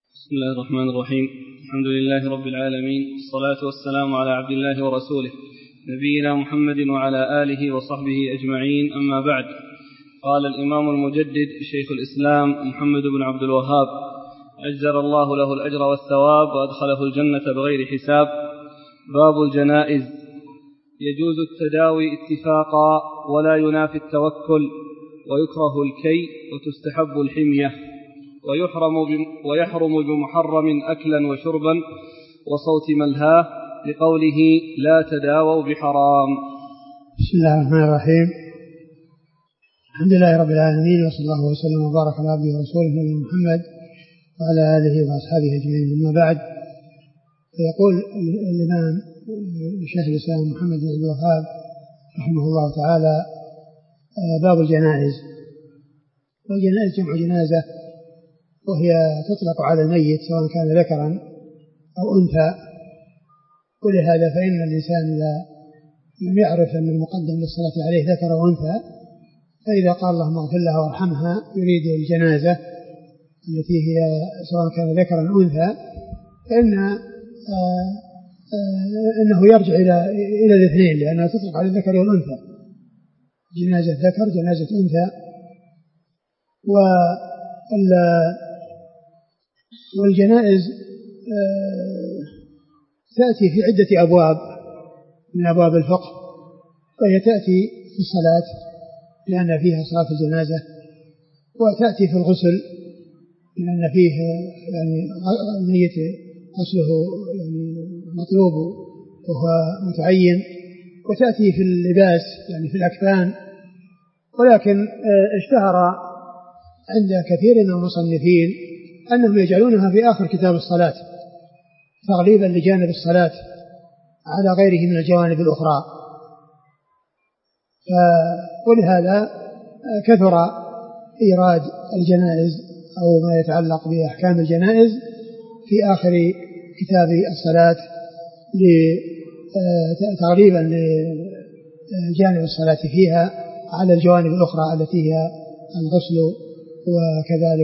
بسم الله الرحمن الرحيم. الحمد لله رب العالمين، الصلاة والسلام على عبد الله ورسوله نبينا محمد وعلى آله وصحبه أجمعين، أما بعد. قال الإمام المجدد شيخ الإسلام محمد بن عبد الوهاب أجزل الله له الأجر والثواب وأدخله الجنة بغير حساب: باب الجنائز. يجوز التداوي اتفاقا ولا ينافي التوكل، ويكره الكي وتستحب الحمية، ويحرم بمحرم أكلا وشربا وصوت ملهاه، لقوله لا تداووا بحرام. بسم الله الرحمن الرحيم. الحمد لله رب العالمين، وصلى الله وسلم وبارك على عبده ورسوله نبينا محمد وعلى آله وأصحابه أجمعين، أما بعد. فيقول الإمام شيخ الإسلام محمد بن عبد الوهاب رحمه الله تعالى: باب الجنائز. والجنائز جمع جنازة، وهي تطلق على الميت سواء كان ذكرا أو أنثى. ولهذا فإن الإنسان إذا لم يعرف أن المقدم للصلاة عليه ذكر أو أنثى، فإذا قال اللهم اغفر لها وارحمها يريد الجنازة التي هي سواء كان ذكرا أو أنثى، أنه يرجع إلى الاثنين، لأنها تطلق على الذكر والأنثى، جنازة ذكر جنازة أنثى. والجنائز تأتي في عدة أبواب من أبواب الفقه، وهي تأتي في الصلاة لأن فيها صلاة الجنازة، وتأتي في الغسل لأن فيه يعني الميت غسله يعني مطلوب وهو متعين، وتأتي في اللباس يعني في الأكفان. ولكن اشتهر عند كثير من المصنفين أنهم يجعلونها في آخر كتاب الصلاة تغليبا لجانب الصلاة على غيره من الجوانب الأخرى. ولهذا كثر إيراد الجنائز أو ما يتعلق بأحكام الجنائز في آخر كتاب الصلاة تغليبا لجانب الصلاة فيها على الجوانب الأخرى التي هي الغسل وكذلك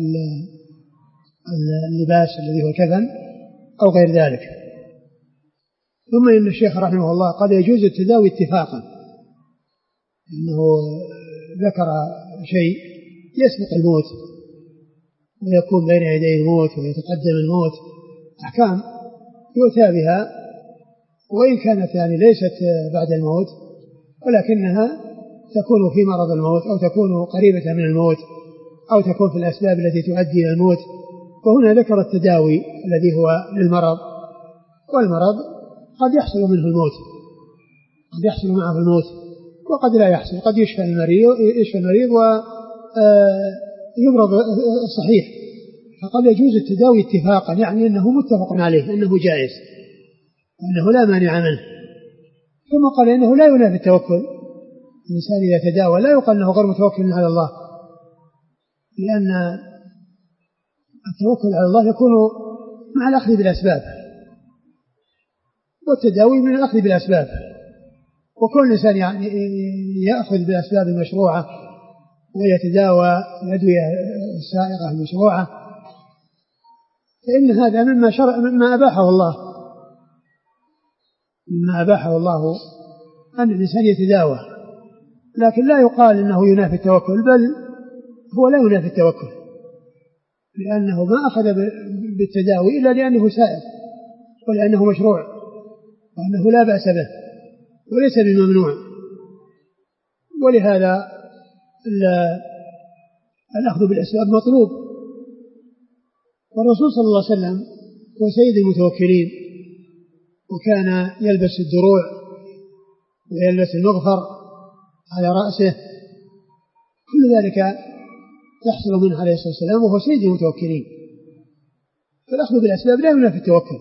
اللباس الذي هو الكفن أو غير ذلك. ثم إن الشيخ رحمه الله قال يجوز التداوي اتفاقا، أنه ذكر شيء يسبق الموت ويكون بين يدي الموت ويتقدم الموت، أحكام يؤتى بها وإن كانت يعني ليست بعد الموت، ولكنها تكون في مرض الموت أو تكون قريبة من الموت أو تكون في الأسباب التي تؤدي إلى الموت. وهنا ذكر التداوي الذي هو للمرض، والمرض قد يحصل منه الموت، قد يحصل معه الموت وقد لا يحصل، قد يشفى المريض ويمرض الصحيح. فقد يجوز التداوي اتفاقا، يعني أنه متفق عليه أنه جائز وأنه لا مانع منه. ثم قال إنه لا ينافي التوكل، الإنسان إذا تداوى لا يقال أنه غير متوكل على الله، لأن التوكل على الله يكون مع الأخذ بالأسباب، والتداوي من الأخذ بالأسباب. وكل إنسان يعني يأخذ بالأسباب المشروعة ويتداوى الأدوية السائغة المشروعة، فإن هذا مما أباحه الله أن الإنسان يتداوى. لكن لا يقال إنه ينافي التوكل، بل هو لا ينافي التوكل، لأنه ما أخذ بالتداوي إلا لأنه سائغ ولأنه مشروع وأنه لا بأس به وليس بممنوع. ولهذا الأخذ بالأسباب مطلوب. والرسول صلى الله عليه وسلم هو سيد المتوكلين، وكان يلبس الدروع ويلبس المغفر على رأسه، كل ذلك يحصل منه عليه الصلاة والسلام وهو سيد المتوكلين. فالأخذ بالأسباب لا ينافي التوكل،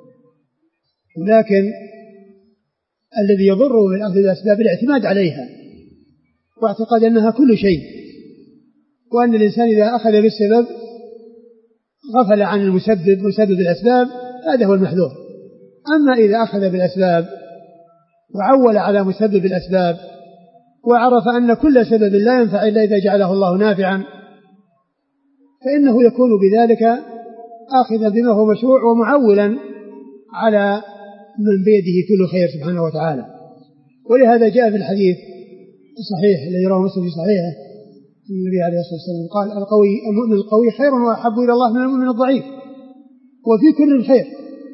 ولكن الذي يضره بالأخذ بالأسباب الاعتماد عليها واعتقاد أنها كل شيء، وأن الإنسان إذا أخذ بالسبب غفل عن مسبب الأسباب، هذا هو المحذور. أما إذا أخذ بالأسباب وعول على مسبب الأسباب وعرف أن كل سبب لا ينفع إلا إذا جعله الله نافعا، فإنه يكون بذلك آخذا بما هو مشروع ومعولا على من بيده كل خير سبحانه وتعالى. ولهذا جاء في الحديث الصحيح الذي رواه مسلم في صحيحه النبي عليه الصلاة والسلام قال المؤمن القوي خير وأحب إلى الله من المؤمن الضعيف، وفي كل الخير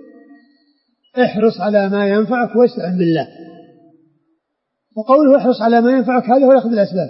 احرص على ما ينفعك واستعن بالله. وقوله احرص على ما ينفعك هذا هو يأخذ الأسباب،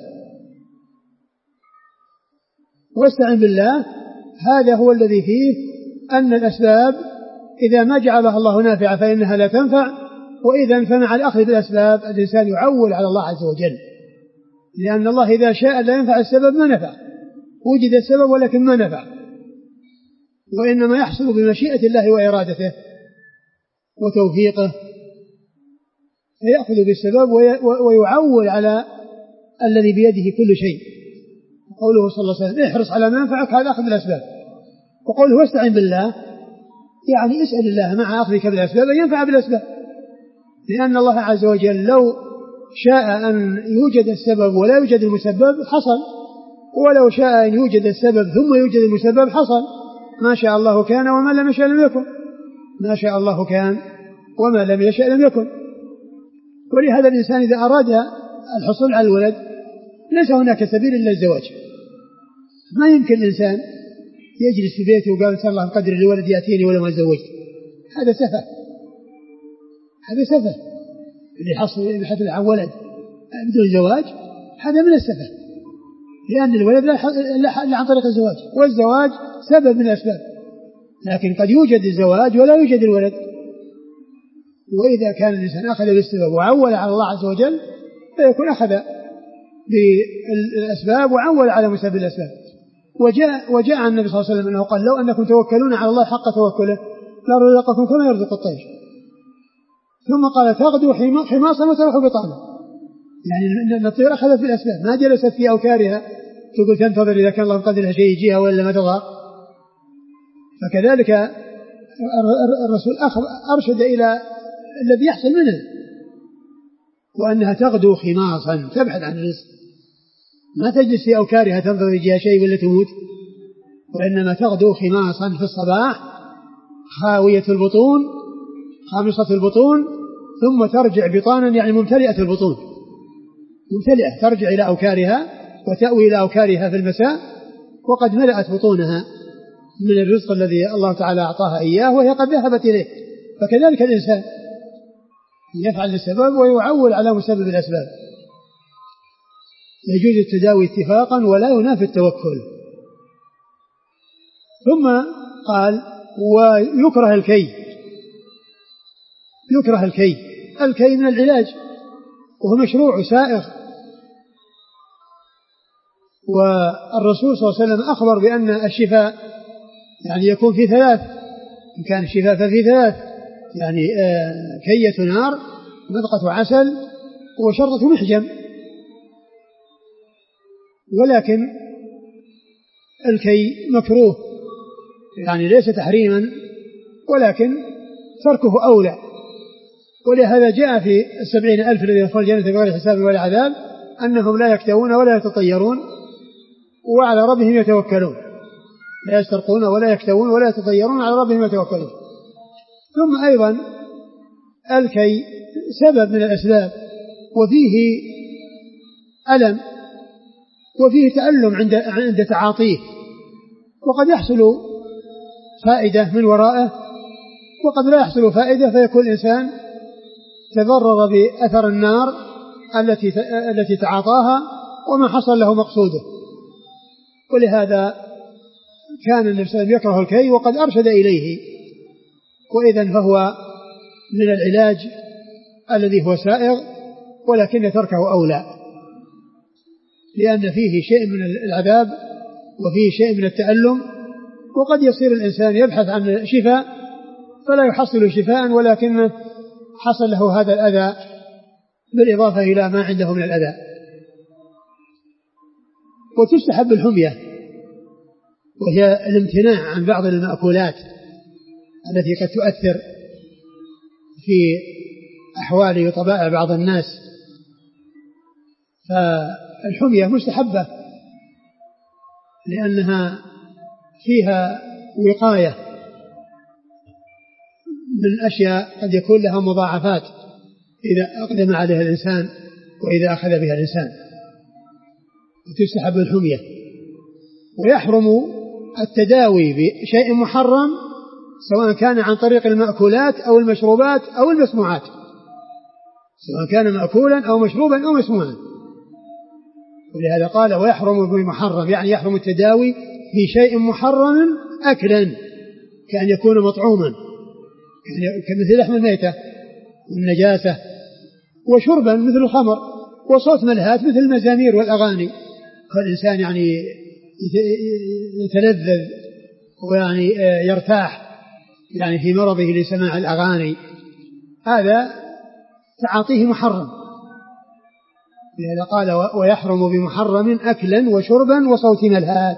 واستعن بالله هذا هو الذي فيه أن الأسباب إذا ما جعلها الله نافعة فإنها لا تنفع، وإذا فمع الأخذ بالأسباب الإنسان يعول على الله عز وجل، لأن الله إذا شاء لا ينفع السبب ما نفع، وجد السبب ولكن ما نفع، وإنما يحصل بمشيئة الله وإرادته وتوفيقه، فيأخذ بالسبب ويعول على الذي بيده كل شيء. قوله صلى الله عليه وسلم احرص على ما ينفعك هذا أخذ الأسباب، وقوله واستعن بالله يعني اسأل الله مع أخذك بالأسباب أن ينفع بالأسباب، لأن الله عز وجل لو شاء أن يوجد السبب ولا يوجد المسبب حصل، ولو شاء أن يوجد السبب ثم يوجد المسبب حصل. ما شاء الله كان وما لم يشاء لم يكن، ما شاء الله كان وما لم يشاء لم يكن. ولهذا الإنسان إذا أراد الحصول على الولد ليس هناك سبيل إلا الزواج. ما يمكن الإنسان يجلس في بيته وقال إن شاء الله قدر الولد يأتيني ولا ما أتزوجت، هذا سفه، هذا سفه. اللي يحصل عن ولد بدون زواج هذا من السفه، لأن الولد لا عن طريق الزواج، والزواج سبب من الأسباب، لكن قد يوجد الزواج ولا يوجد الولد. وإذا كان الإنسان أخذ بالسبب وعول على الله عز وجل فيكون أخذ بالأسباب وعول على مسبب الأسباب. وجاء عن النبي صلى الله عليه وسلم أنه قال لو أنكم توكلون على الله حق توكله لرزقكم كما يرزق الطير. ثم قال تغدو حماصا وتروح بطانا، يعني أن الطير أخذت بالأسباب ما جلست في أوكارها تقول تنتظر إذا كان الله مقدر شيء يجيها ولا ما تضاق. فكذلك الرسول أرشد إلى الذي يحصل منه، وأنها تغدو خماصا تبحث عن الرزق، ما تجلس في أوكارها تنتظر يجيها شيء ولا تموت، وإنما تغدو خماصا في الصباح خاوية البطون خامصة البطون، ثم ترجع بطانا يعني ممتلئة البطون، ممتلئة، ترجع إلى أوكارها وتأوي إلى أوكارها في المساء وقد ملأت بطونها من الرزق الذي الله تعالى أعطاها إياه وهي قد ذهبت إليه. فكذلك الإنسان يفعل السبب ويعول على مسبب الأسباب. يجوز التداوي اتفاقا ولا ينافي التوكل. ثم قال ويكره الكي، يكره الكي من العلاج وهو مشروع سائغ. والرسول صلى الله عليه وسلم أخبر بأن الشفاء يعني يكون في ثلاث، إن كان الشفاء ففي ثلاث، يعني كية نار مذقة عسل وشرطة محجم. ولكن الكي مكروه يعني ليس تحريما ولكن تركه أولى. ولهذا جاء في 70,000 الذين يدخلون الجنة بغير حساب ولا عذاب أنهم لا يكتوون ولا يتطيرون وعلى ربهم يتوكلون، لا يسترقون ولا يكتوون ولا يتطيرون على ربهم يتوكلون. ثم أيضا الكي سبب من الأسباب وفيه ألم وفيه تألم عند تعاطيه، وقد يحصل فائدة من ورائه وقد لا يحصل فائدة، فيكون الإنسان تضرر بأثر النار التي تعاطاها وما حصل له مقصوده. ولهذا كان النبي صلى الله عليه وسلم يكره الكي وقد أرشد إليه، وإذن فهو من العلاج الذي هو سائغ ولكن تركه أولى، لأن فيه شيء من العذاب وفيه شيء من التألم، وقد يصير الإنسان يبحث عن شفاء فلا يحصل شفاء ولكن حصل له هذا الأذى بالإضافة إلى ما عنده من الأذى. وتستحب الحمية وهي الامتناع عن بعض المأكولات التي قد تؤثر في أحوال وطبائع بعض الناس، فالحمية مستحبة لأنها فيها وقاية من أشياء قد يكون لها مضاعفات إذا أقدم عليها الإنسان وإذا أخذ بها الإنسان، وتستحب الحمية. ويحرم التداوي بشيء محرم سواء كان عن طريق المأكولات أو المشروبات أو المسموعات، سواء كان مأكولا أو مشروبا أو مسموعا. ولهذا قال ويحرم بمحرم، يعني يحرم التداوي بشيء محرم أكلا كأن يكون مطعوما كمثل لحم الميتة والنجاسة، وشربا مثل الخمر، وصوت ملهات مثل المزامير والأغاني، فالإنسان يعني يتلذذ ويعني يرتاح يعني في مرضه لسماع الأغاني، هذا تعاطيه محرم. لذلك قال ويحرم بمحرم أكلا وشربا وصوت ملهات،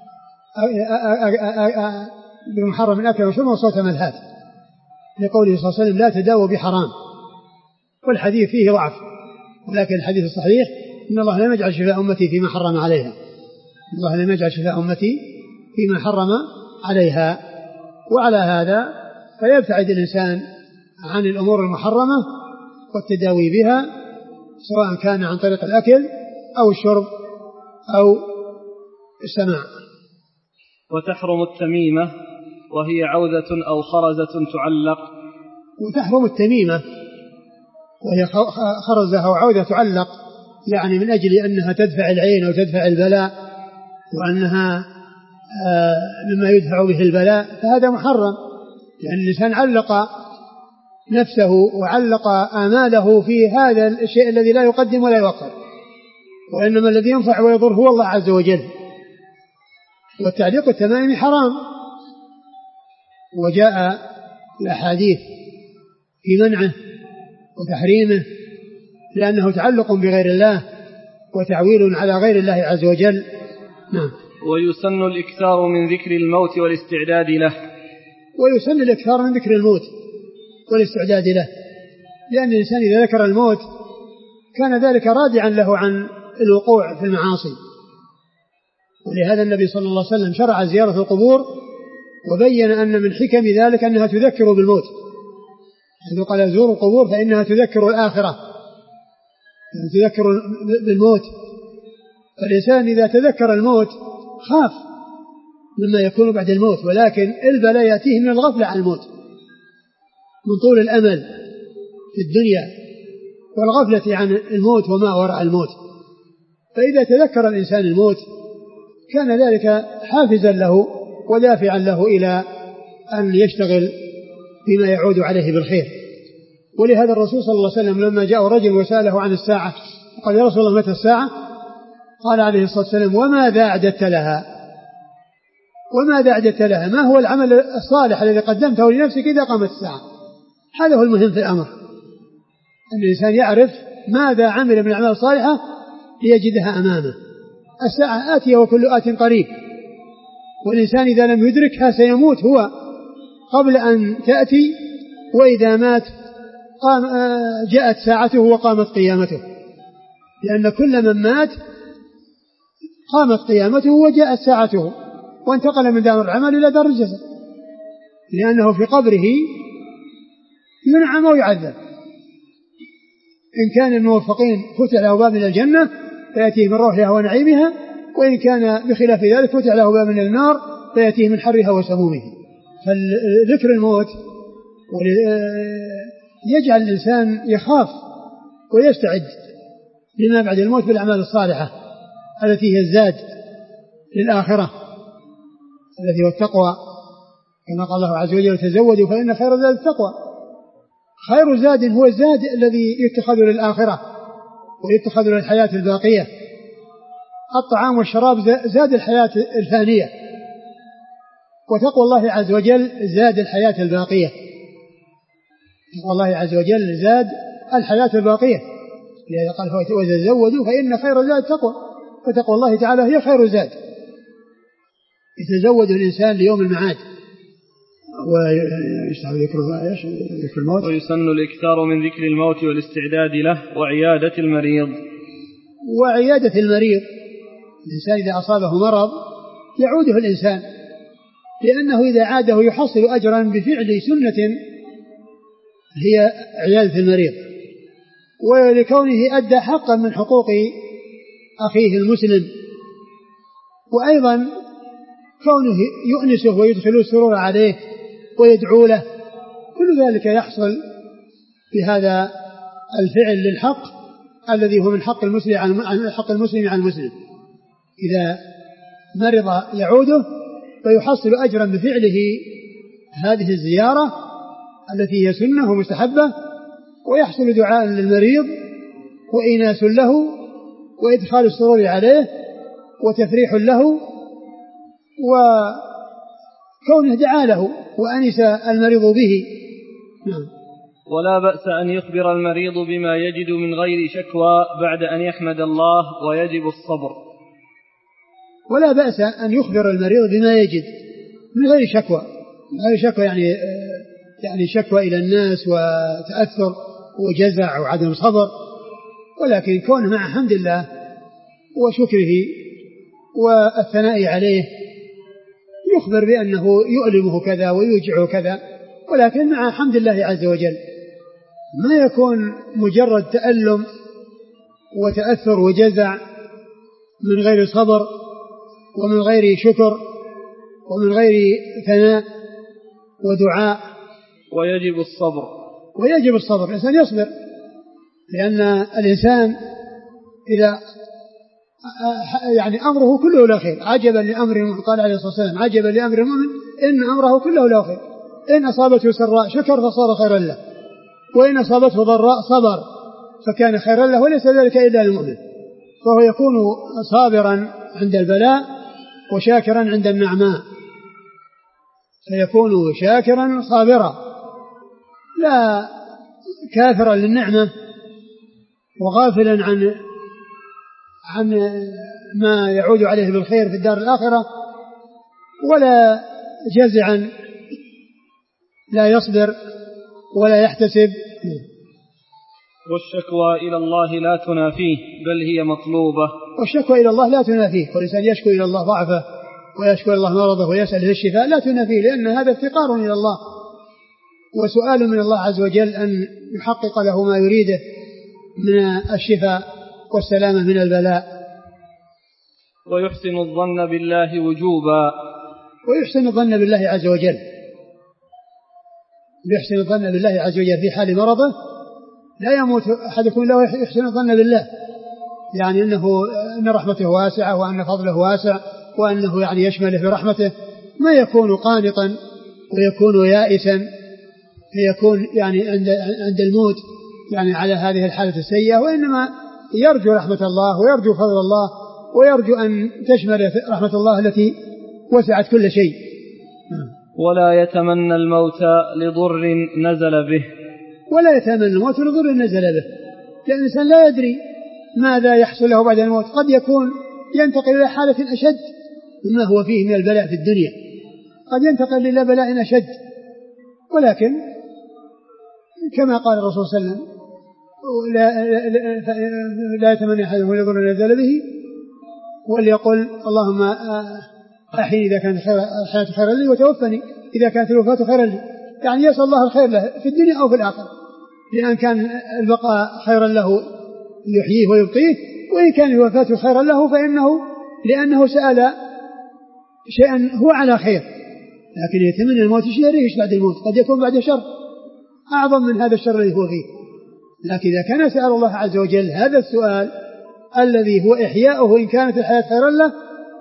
بمحرم أكلا وشربا وصوت ملهات، لقوله صلى الله عليه وسلم لا تداووا بحرام. والحديث فيه ضعف، ولكن الحديث الصحيح إن الله لم يجعل شفاء أمتي فيما حرم عليها، الله لم يجعل شفاء أمتي فيما حرم عليها. وعلى هذا فيبتعد الإنسان عن الأمور المحرمة والتداوي بها، سواء كان عن طريق الأكل أو الشرب أو السماع. وتحرم التميمة وهي عوذة أو خرزة تعلق. وتحرم التميمة وهي خرزة أو عوذة تعلق، يعني من أجل أنها تدفع العين أو تدفع البلاء، وأنها مما يدفع به البلاء، فهذا محرم، لأن الإنسان علق نفسه وعلق آماله في هذا الشيء الذي لا يقدم ولا يؤخر، وإنما الذي ينفع ويضر هو الله عز وجل. والتعليق التمائم حرام، وجاء الأحاديث في منعه وتحريمه، لأنه تعلق بغير الله وتعويل على غير الله عز وجل. نعم. ويسن الإكثار من ذكر الموت والاستعداد له. ويسن الإكثار من ذكر الموت والاستعداد له، لأن الإنسان إذا ذكر الموت كان ذلك رادعا له عن الوقوع في المعاصي. ولهذا النبي صلى الله عليه وسلم شرع زيارة القبور، وبين أن من حكم ذلك أنها تذكر بالموت، حيث قال زوروا القبور فإنها تذكر الآخرة، يعني تذكر بالموت. فالإنسان إذا تذكر الموت خاف مما يكون بعد الموت، ولكن البلاء يأتيه من الغفلة عن الموت، من طول الأمل في الدنيا والغفلة عن الموت وما وراء الموت. فإذا تذكر الإنسان الموت كان ذلك حافزا له ودافعا له إلى أن يشتغل بما يعود عليه بالخير. ولهذا الرسول صلى الله عليه وسلم لما جاء رجل وسأله عن الساعة قال يا رسول الله متى الساعة؟ قال عليه الصلاة والسلام وماذا أعددت لها؟ وماذا أعددت لها؟ ما هو العمل الصالح الذي قدمته لنفسك إذا قامت الساعة؟ هذا هو المهم في الأمر، أن الإنسان يعرف ماذا عمل من الأعمال الصالحة ليجدها أمامه. الساعة آتية وكل آت قريب، والإنسان إذا لم يدركها سيموت هو قبل أن تأتي، وإذا مات جاءت ساعته وقامت قيامته، لأن كل من مات قامت قيامته وجاءت ساعته وانتقل من دار العمل إلى دار الجزاء، لأنه في قبره ينعم ويعذب. إن كان الموفقين فتح له باب من الجنة فيأتيه من روحها ونعيمها، وإن كان بخلاف ذلك فتح له باب من النار فيأتيه من حرها وسمومها. فالذكر الموت يجعل الإنسان يخاف ويستعد لما بعد الموت بالأعمال الصالحة التي هي الزاد للآخرة التي هو التقوى، كما قال الله عز وجل تزودوا فإن خير الزاد التقوى. خير زاد هو الزاد الذي يتخذ للآخرة ويتخذ للحياة الباقية. الطعام والشراب زاد الحياة الفانية، وتقوى الله عز وجل زاد الحياة الباقية. تقوى الله عز وجل زاد الحياة الباقية، لذلك قال وتزودوا فإن خير الزاد التقوى، فتقوى الله تعالى هي خير الزاد. يتزود الإنسان ليوم المعاد. ذكر الموت. ويسن الإكثار من ذكر الموت والاستعداد له وعيادة المريض. وعيادة المريض، الإنسان إذا أصابه مرض يعوده الإنسان، لأنه إذا عاده يحصل أجرا بفعل سنة هي عيادة المريض، ولكونه أدى حقا من حقوق أخيه المسلم، وأيضا كونه يؤنسه ويدخل السرور عليه ويدعو له، كل ذلك يحصل بهذا الفعل للحق الذي هو من حق المسلم عن حق المسلم عن المسلم. إذا مرض يعوده فيحصل أجرا بفعله هذه الزيارة التي هي سنة ومستحبة، ويحصل دعاء للمريض وإيناس له وإدخال السرور عليه وتفريح له، وكونه دعا له وأنس المريض به. ولا بأس أن يخبر المريض بما يجد من غير شكوى بعد أن يحمد الله، ويجب الصبر. ولا بأس أن يخبر المريض بما يجد من غير شكوى، يعني شكوى إلى الناس وتأثر وجزع وعدم صبر، ولكن كونه مع حمد الله وشكره والثناء عليه يخبر بأنه يؤلمه كذا ويوجعه كذا، ولكن مع حمد الله عز وجل، ما يكون مجرد تألم وتأثر وجزع من غير صبر ومن غير شكر ومن غير ثناء ودعاء. ويجب الصبر الإنسان يصبر، لأن الإنسان إذا يعني أمره كله لا خير. عجبا لأمر المؤمن، قال عليه الصلاة والسلام عجبا لأمر المؤمن إن أمره كله لا خير، إن أصابته سراء شكر فصار خيرا له، وإن أصابته ضراء صبر فكان خيرا له، وليس ذلك إلا للمؤمن. فهو يكون صابرا عند البلاء وشاكرا عند النعماء، فيكون شاكرا صابرا لا كافرا للنعمة وغافلا عن ما يعود عليه بالخير في الدار الآخرة، ولا جزعا لا يصبر ولا يحتسب. والشكوى إلى الله لا تنافيه بل هي مطلوبة. والشكوى إلى الله لا تنافيه، والإنسان يشكو إلى الله ضعفه ويشكو إلى الله مرضه ويسأل الشفاء لا تنافيه، لأن هذا افتقار إلى الله وسؤال من الله عز وجل أن يحقق له ما يريده من الشفاء والسلامة من البلاء. ويحسن الظن بالله وجوبا. ويحسن الظن بالله عز وجل، يحسن الظن بالله عز وجل في حال مرضه. لا يموت أحدكم لا يحسن الظن بالله، يعني أن رحمته واسعة وأن فضله واسع وأنه يعني يشمله برحمته، ما يكون قانطا ويكون يائسا فيكون يعني عند الموت يعني على هذه الحالة السيئة، وإنما يرجو رحمة الله ويرجو فضل الله ويرجو أن تشمل رحمة الله التي وسعت كل شيء. ولا يتمنى الموت لضر نزل به. ولا يتمنى الموت لضر نزل به، لأن الإنسان لا يدري ماذا يحصل له بعد الموت، قد يكون ينتقل إلى حالة أشد مما هو فيه من البلاء في الدنيا، قد ينتقل إلى بلاء أشد. ولكن كما قال الرسول صلى الله عليه وسلم لا يتمنى أحدهم لضر نزل به، وليقل اللهم أحيني إذا كانت الحياة خيرا لي وتوفني إذا كانت الوفاة خيرا لي، يعني يسأل الله الخير له في الدنيا أو في الآخرة، لأن كان البقاء خيرا له يحييه ويبقيه، وإن كان الوفاة خيرا له لأنه سأل شيئا هو على خير. لكن يتمنى الموت شيء بعد الموت، قد يكون بعد شر أعظم من هذا الشر الذي هو فيه. لكن إذا كان سأل الله عز وجل هذا السؤال الذي هو إحياؤه إن كانت الحياة خيرا له،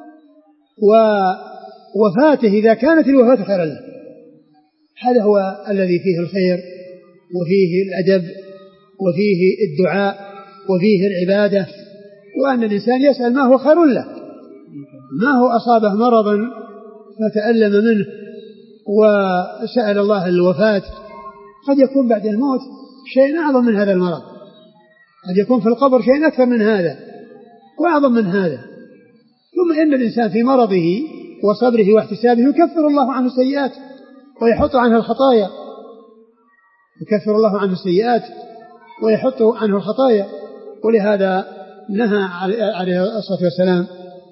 ووفاته إذا كانت الوفاة خيرا له، هذا هو الذي فيه الخير وفيه الأدب وفيه الدعاء وفيه العبادة، وأن الإنسان يسأل ما هو خير له، ما هو أصابه مرضا فتألم منه وسأل الله الوفاة، قد يكون بعد الموت شيء أعظم من هذا المرض، قد يكون في القبر شيء أكثر من هذا وأعظم من هذا. ثم إن الإنسان في مرضه وصبره واحتسابه يكفر الله عنه السيئات ويحط عنه الخطايا، يكفر الله عنه السيئات ويحط عنه الخطايا. ولهذا نهى عليه الصلاة والسلام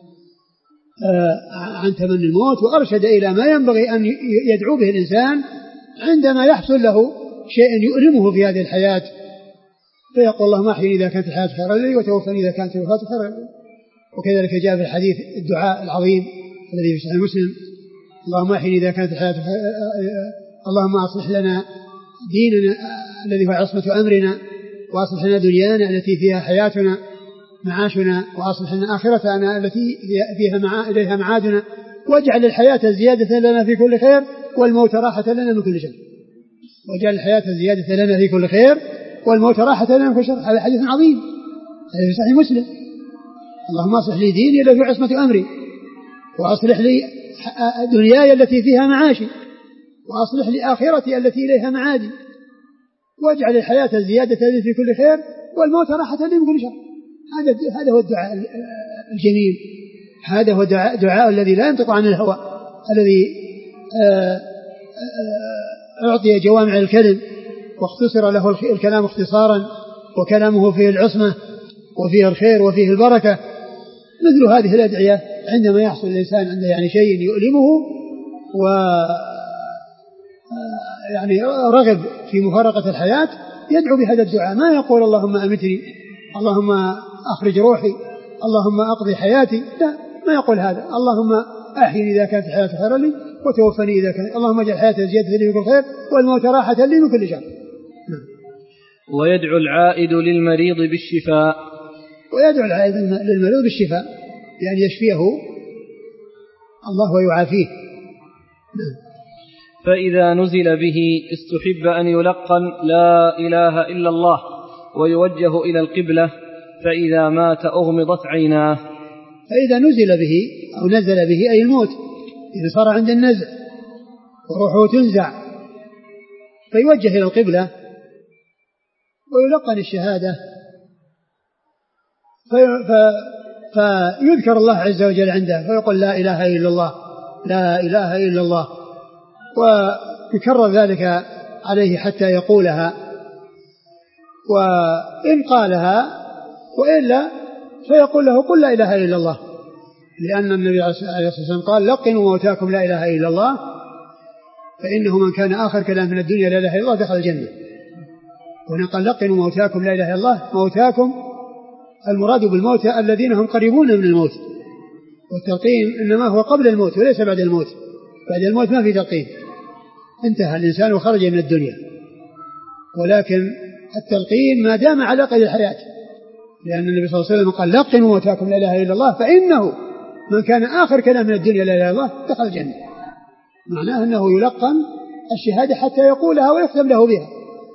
عن تمني الموت، وأرشد إلى ما ينبغي أن يدعو به الإنسان عندما يحصل له شيء يؤلمه في هذه الحياة فيقول اللهم أحيني إذا كانت الحياة خيرا لي وتوفني إذا كانت الوفاة خيرا لي. وكذلك جاء في الحديث الدعاء العظيم الذي في صحيح مسلم اللهم أحيني إذا كانت الحياة اللهم أصلح لنا ديننا الذي هو عصمة أمرنا وأصلح لنا دنيانا التي فيها حياتنا معاشنا وأصلح لنا آخرتنا التي فيها إليها معادنا واجعل الحياة زيادة لنا في كل خير والموت راحة لنا من كل شر. واجعل الحياة زيادة لنا في كل خير والموت راحة لنا من كل شر. هذا حديث عظيم هذا في صحيح مسلم. اللهم أصلح لي ديني الذي هو عصمة أمري وأصلح لي دنياي التي فيها معاشي وأصلح لي آخرتي التي إليها معادي واجعل الحياة زيادة لي في كل خير والموت راحة لي من كل شر. هذا هو الدعاء الجميل. هذا هو دعاء الذي لا ينطق عن الهوى الذي أعطي جوامع الكلم واختصر له الكلام اختصارا وكلامه فيه العصمة وفيه الخير وفيه البركة. مثل هذه الأدعية عندما يحصل الإنسان عنده يعني شيء يؤلمه و يعني رغب في مفارقة الحياة يدعو بهذا الدعاء. ما يقول اللهم أمتني اللهم أخرج روحي اللهم أقضي حياتي، لا ما يقول هذا. اللهم أحيني إذا كانت الحياة خيرا لي وتوفني إذا كانت اللهم اجعل الحياة زيادة لي في كل خير والموت راحة لي من كل شر. ويدعو العائد للمريض بالشفاء. ويدعو العائد للمريض بالشفاء يعني يشفيه الله ويعافيه. فإذا نزل به استحب أن يلقن لا إله إلا الله ويوجه إلى القبلة فإذا مات أغمضت عيناه. فإذا نزل به أو نزل به أي الموت إذا صار عند النزع وروحه تنزع فيوجه إلى القبلة ويلقن الشهادة فيذكر الله عز وجل عنده فيقول لا إله إلا الله لا إله إلا الله ويكرر ذلك عليه حتى يقولها. وإن قالها وإلا فيقول له قل لا إله إلا الله لأن النبي عليه الصلاة والسلام قال لقنوا موتاكم لا إله إلا الله فإنه من كان آخر كلام من الدنيا لا إله إلا الله دخل الجنة. هنا قال لقنوا موتاكم لا إله إلا الله. موتاكم المراد بالموتى الذين هم قريبون من الموت والتلقين إنما هو قبل الموت وليس بعد الموت. بعد الموت ما في تلقين انتهى الإنسان وخرج من الدنيا. ولكن التلقين ما دام على قيد الحياة لأن النبي صلى الله عليه وسلم قال لقنوا موتاكم لا إله إلا الله فإنه من كان آخر كلام من الدنيا لا إله إلا الله دخل الجنة. معناه أنه يلقن الشهادة حتى يقولها ويختم له بها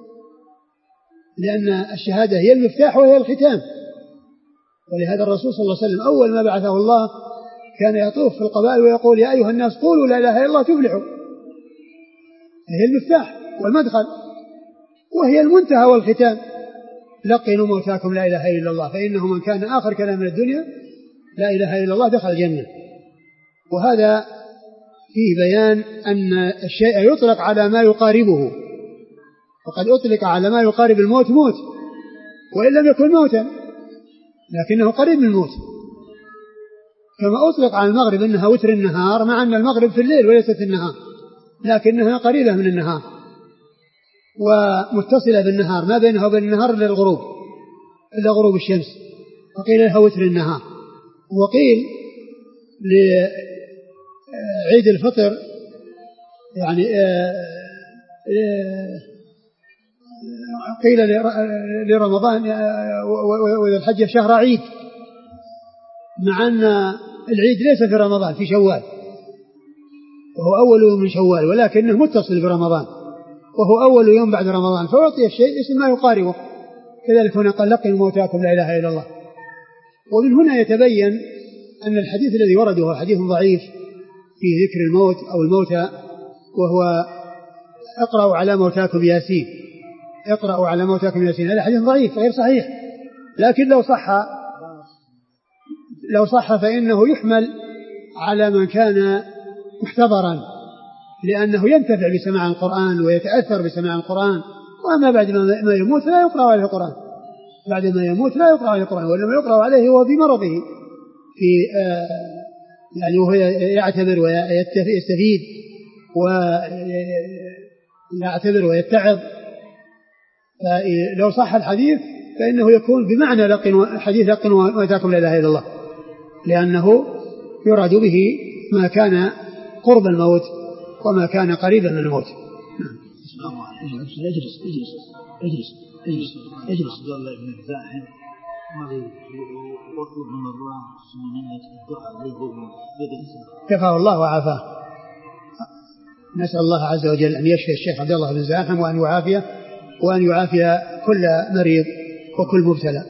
لأن الشهادة هي المفتاح وهي الختام. ولهذا الرسول صلى الله عليه وسلم أول ما بعثه الله كان يطوف في القبائل ويقول يا أيها الناس قولوا لا إله إلا الله تفلحوا. هي المفتاح والمدخل وهي المنتهى والختام. لقنوا موتاكم لا إله إلا الله فإنه من كان آخر كلام من الدنيا لا إله إلا الله دخل الجنة. وهذا فيه بيان أن الشيء يطلق على ما يقاربه وقد أطلق على ما يقارب الموت موت وإن لم يكن موتا لكنه قريب من الموت. كما أطلق على المغرب أنها وتر النهار مع أن المغرب في الليل وليست في النهار لكنها قريبة من النهار ومتصلة بالنهار ما بينها وبين النهار إلا الغروب إلا غروب الشمس وقيل لها وتر النهار. وقيل لعيد الفطر يعني قيل لرمضان وذي الحجة شهر عيد مع أن العيد ليس في رمضان في شوال وهو أول من شوال ولكنه متصل برمضان وهو أول يوم بعد رمضان فأعطي الشيء اسم ما يقاربه. كذلك هنا قال لقنوا موتاكم لا إله إلا الله. ومن هنا يتبين أن الحديث الذي ورده هو حديث ضعيف في ذكر الموت أو الموتى وهو اقرأوا على موتاكم ياسين اقرأوا على موتاكم ياسين. هذا حديث ضعيف غير صحيح لكن لو صح فإنه يحمل على من كان محتضرا لأنه ينتفع بسماع القرآن ويتأثر بسماع القرآن. وأما بعد ما يموت لا يقرأ عليه القرآن بعد ما يموت لا يقرأ عليه القرآن وإنما يقرأ عليه هو في مرضه في يعني وهو يعتبر ويستفيد ويعتبر ويتعظ فلو صح الحديث فإنه يكون بمعنى حديث لقن وإتاكم لا إله إلا الله، لأنه يراد به ما كان قرب الموت وما كان قريبا من الموت. اجلس كفاه الله وعافاه. نسأل الله عز وجل أن يشفي الشيخ عبد الله بن زاحم وأن يعافيه وأن يعافي كل مريض وكل مبتلى.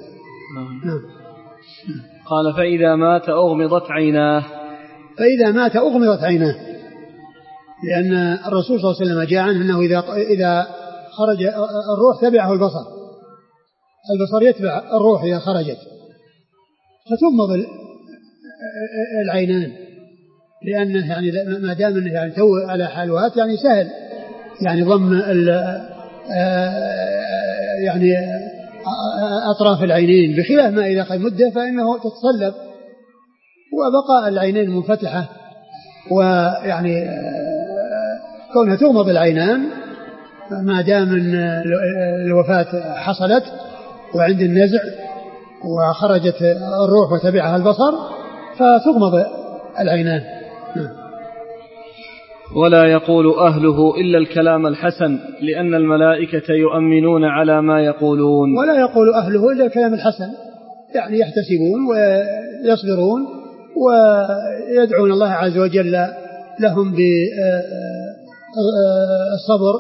قال فإذا مات أغمضت عيناه. فإذا مات أغمضت عيناه، لأن الرسول صلى الله عليه وسلم جاء عنه أنه إذا خرج الروح تبعه البصر يتبع الروح إذا خرجت، فتغمض العينان، لأنه يعني ما دام أنه يعني تو على حالوات يعني سهل يعني ضم يعني أطراف العينين، بخلاف ما إذا قد مدة فإنه تتصلب وبقاء العينين منفتحة، ويعني كونها تغمض العينان ما دام الوفاة حصلت وعند النزع وخرجت الروح وتبعها البصر فتغمض العينان. ولا يقول أهله إلا الكلام الحسن لأن الملائكة يؤمنون على ما يقولون. ولا يقول أهله إلا الكلام الحسن، يعني يحتسبون ويصبرون ويدعون الله عز وجل لهم بالصبر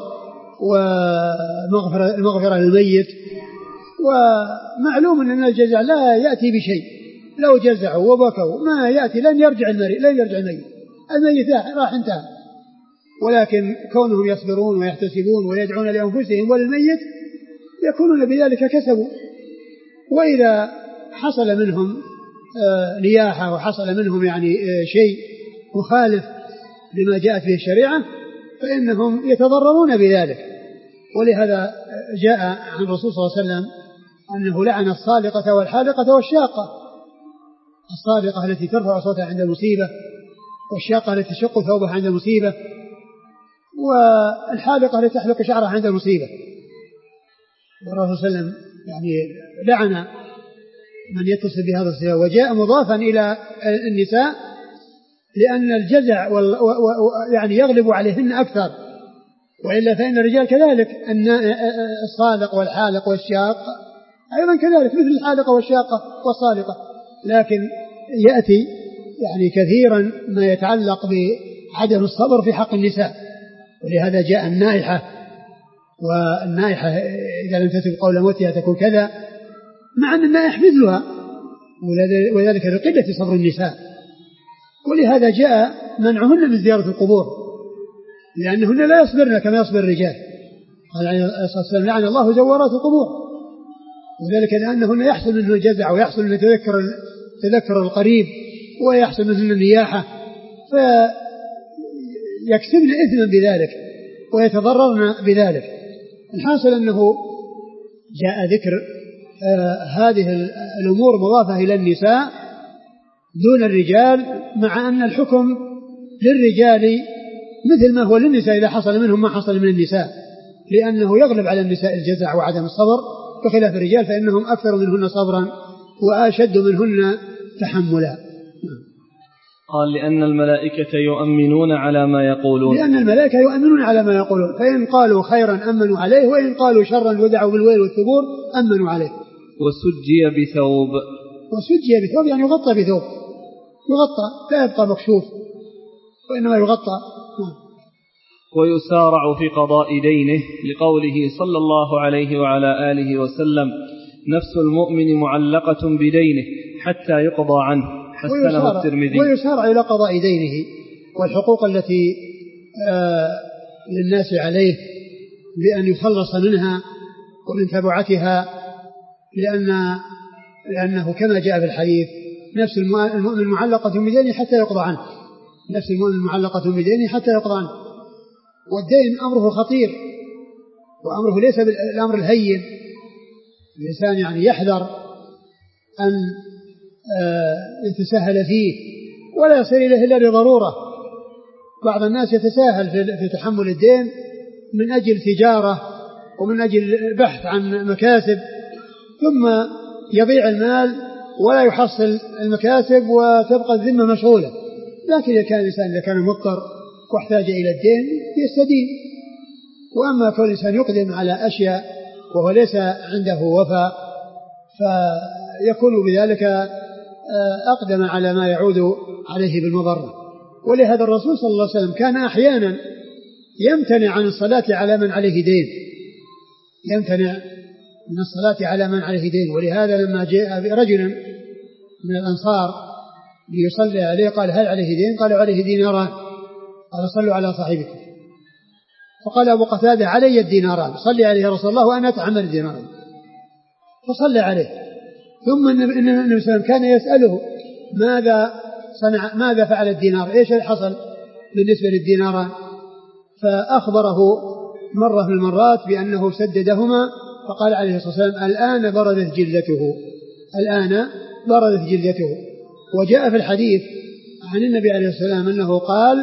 والمغفرة للميت. ومعلوم أن الجزع لا يأتي بشيء، لو جزعوا وبكوا ما يأتي، لن يرجع الميت، الميت راح انتهى، ولكن كونهم يصبرون ويحتسبون ويدعون لأنفسهم وللميت يكونون بذلك كسبوا. وإذا حصل منهم نياحة وحصل منهم يعني شيء مخالف لما جاءت به الشريعة فإنهم يتضررون بذلك. ولهذا جاء عن الرسول صلى الله عليه وسلم أنه لعن الصالقة والحالقة والشاقة، الصالقة التي ترفع صوتها عند المصيبة، والشاقة التي تشق ثوبها عند المصيبة، والحالقة التي تحلق شعرها عند المصيبة. والرسول صلى الله عليه وسلم يعني لعن من يتصل بهذا الصفة، وجاء مضافا إلى النساء لأن الجزع يعني يغلب عليهن أكثر، وإلا فإن الرجال كذلك أن الصالق والحالق والشاق أيضا كذلك مثل الحالقة والشاقة والصالقة، لكن يأتي يعني كثيرا ما يتعلق بعدم الصبر في حق النساء. ولهذا جاء النائحة، والنائحة إذا لم تتب قول موتها تكون كذا، مع أن النائح مثلها، وذلك لقلة صبر النساء. ولهذا جاء منعهن من زيارة القبور، لأنهن لا يصبرن كما يصبر الرجال. قال عليه الصلاة والسلام لعن الله زوارات القبور، وذلك لأنهن يحصل منه الجزع ويحصل منه تذكر القريب ويحصل منه النياحة، فيكسبن إثما بذلك ويتضررن بذلك. الحاصل أنه جاء ذكر هذه الأمور مضافة إلى النساء دون الرجال، مع أن الحكم للرجال مثل ما هو للنساء إذا حصل منهم ما حصل من النساء، لأنه يغلب على النساء الجزع وعدم الصبر، بخلاف الرجال فإنهم أكثر منهن صبرا وأشد منهن تحملا. قال لأن الملائكة يؤمنون على ما يقولون. لأن الملائكة يؤمنون على ما يقولون، فإن قالوا خيرا أمنوا عليه، وإن قالوا شرا ودعوا بالويل والثبور أمنوا عليه. وسجي بثوب. وسجي بثوب يعني يغطى بثوب، يغطى لا يبقى مكشوف وإنما يغطى. ويسارع في قضاء دينه لقوله صلى الله عليه وعلى آله وسلم نفس المؤمن معلقة بدينه حتى يقضى عنه، حسنه الترمذي. ويسارع إلى قضاء دينه والحقوق التي للناس عليه بأن يخلص منها ومن تبعتها، لأنه كما جاء في الحديث نفس المؤمن معلقة بدينه حتى يقضى عنه، نفس المؤمن معلقة بدينه حتى يقضى عنه. والدين أمره خطير، وأمره ليس بالأمر الهين. الإنسان يعني يحذر أن يتساهل فيه ولا يصير إليه إلا لضرورة. بعض الناس يتساهل في تحمل الدين من أجل تجارة ومن أجل البحث عن مكاسب، ثم يضيع المال ولا يحصل المكاسب وتبقى الذمة مشغولة. لكن إذا كان الإنسان إذا كان مضطر واحتاج إلى الدين يستدين. وأما كل إنسان يقدم على أشياء وهو ليس عنده وفاء فيكون بذلك أقدم على ما يعود عليه بالمضرة. ولهذا الرسول صلى الله عليه وسلم كان أحيانا يمتنع عن الصلاة على من عليه دين، يمتنع من الصلاة على من عليه دين. ولهذا لما جاء رجل من الأنصار ليصلي عليه قال هل عليه دين؟ قالوا عليه ديناران. قال صلوا على صاحبكم. فقال أبو قتادة علي الديناران، صلي عليه يا رسول الله وأنا أتحمل الديناران. فصلى عليه. ثم النبي صلى الله عليه وسلم كان يسأله ماذا فعل الدينار، ايش حصل بالنسبة للديناران؟ فأخبره مرة من المرات بأنه سددهما، فقال عليه الصلاة والسلام الآن بردت جلدته، الآن بردت جلدته. وجاء في الحديث عن النبي عليه الصلاة والسلام أنه قال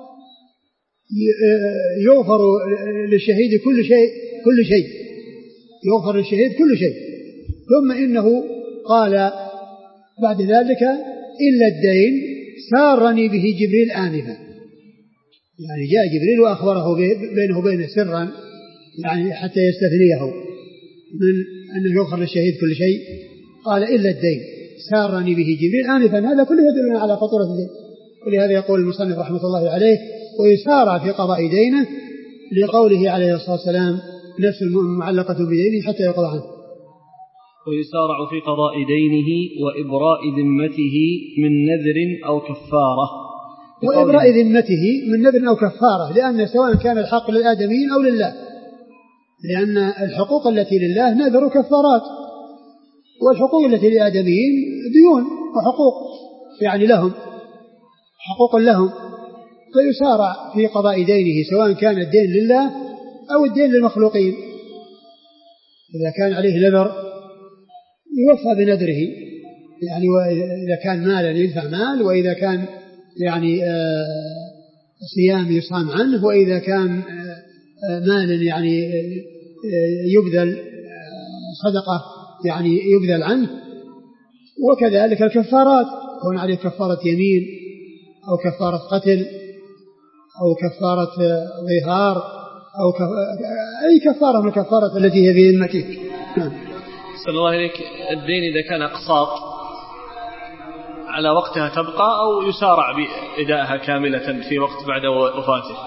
يغفر للشهيد كل شيء يغفر للشهيد كل شيء. ثم إنه قال بعد ذلك إلا الدين سارني به جبريل آنفا، يعني جاء جبريل وأخبره بينه وبينه سرا، يعني حتى يستثنيه من أنه يغفر للشهيد كل شيء. قال إلا الدين سارني به جبريل آنفا. هذا كله يدلنا على فطورة الدين. ولهذا يقول المصنف رحمة الله عليه ويسارع في قضاء دينه لقوله عليه الصلاة والسلام نفس المؤمن معلقة بدينه حتى يقضى عنه. ويسارع في قضاء دينه وإبراء ذمته من نذر أو كفارة. وإبراء ذمته من نذر أو كفارة، لأن سواء كان الحق للآدميين أو لله، لأن الحقوق التي لله نذر كفارات، والحقوق التي للآدميين ديون وحقوق يعني لهم حقوق لهم. فيسارع في قضاء دينه سواء كان الدين لله أو الدين للمخلوقين. إذا كان عليه نذر يوفى بنذره، يعني وإذا كان مالا يدفع مال، وإذا كان يعني صيام يصام عنه، وإذا كان مالا يعني يبذل صدقة يعني يبذل عنه. وكذلك الكفارات، يكون عليه كفارة يمين أو كفارة قتل أو كفارة ظهار أو أي كفارة من الكفارة التي هي في ذمته. صلى الله عليك. الدين إذا كان أقساط على وقتها تبقى أو يسارع بإدائها كاملة في وقت بعد وفاته؟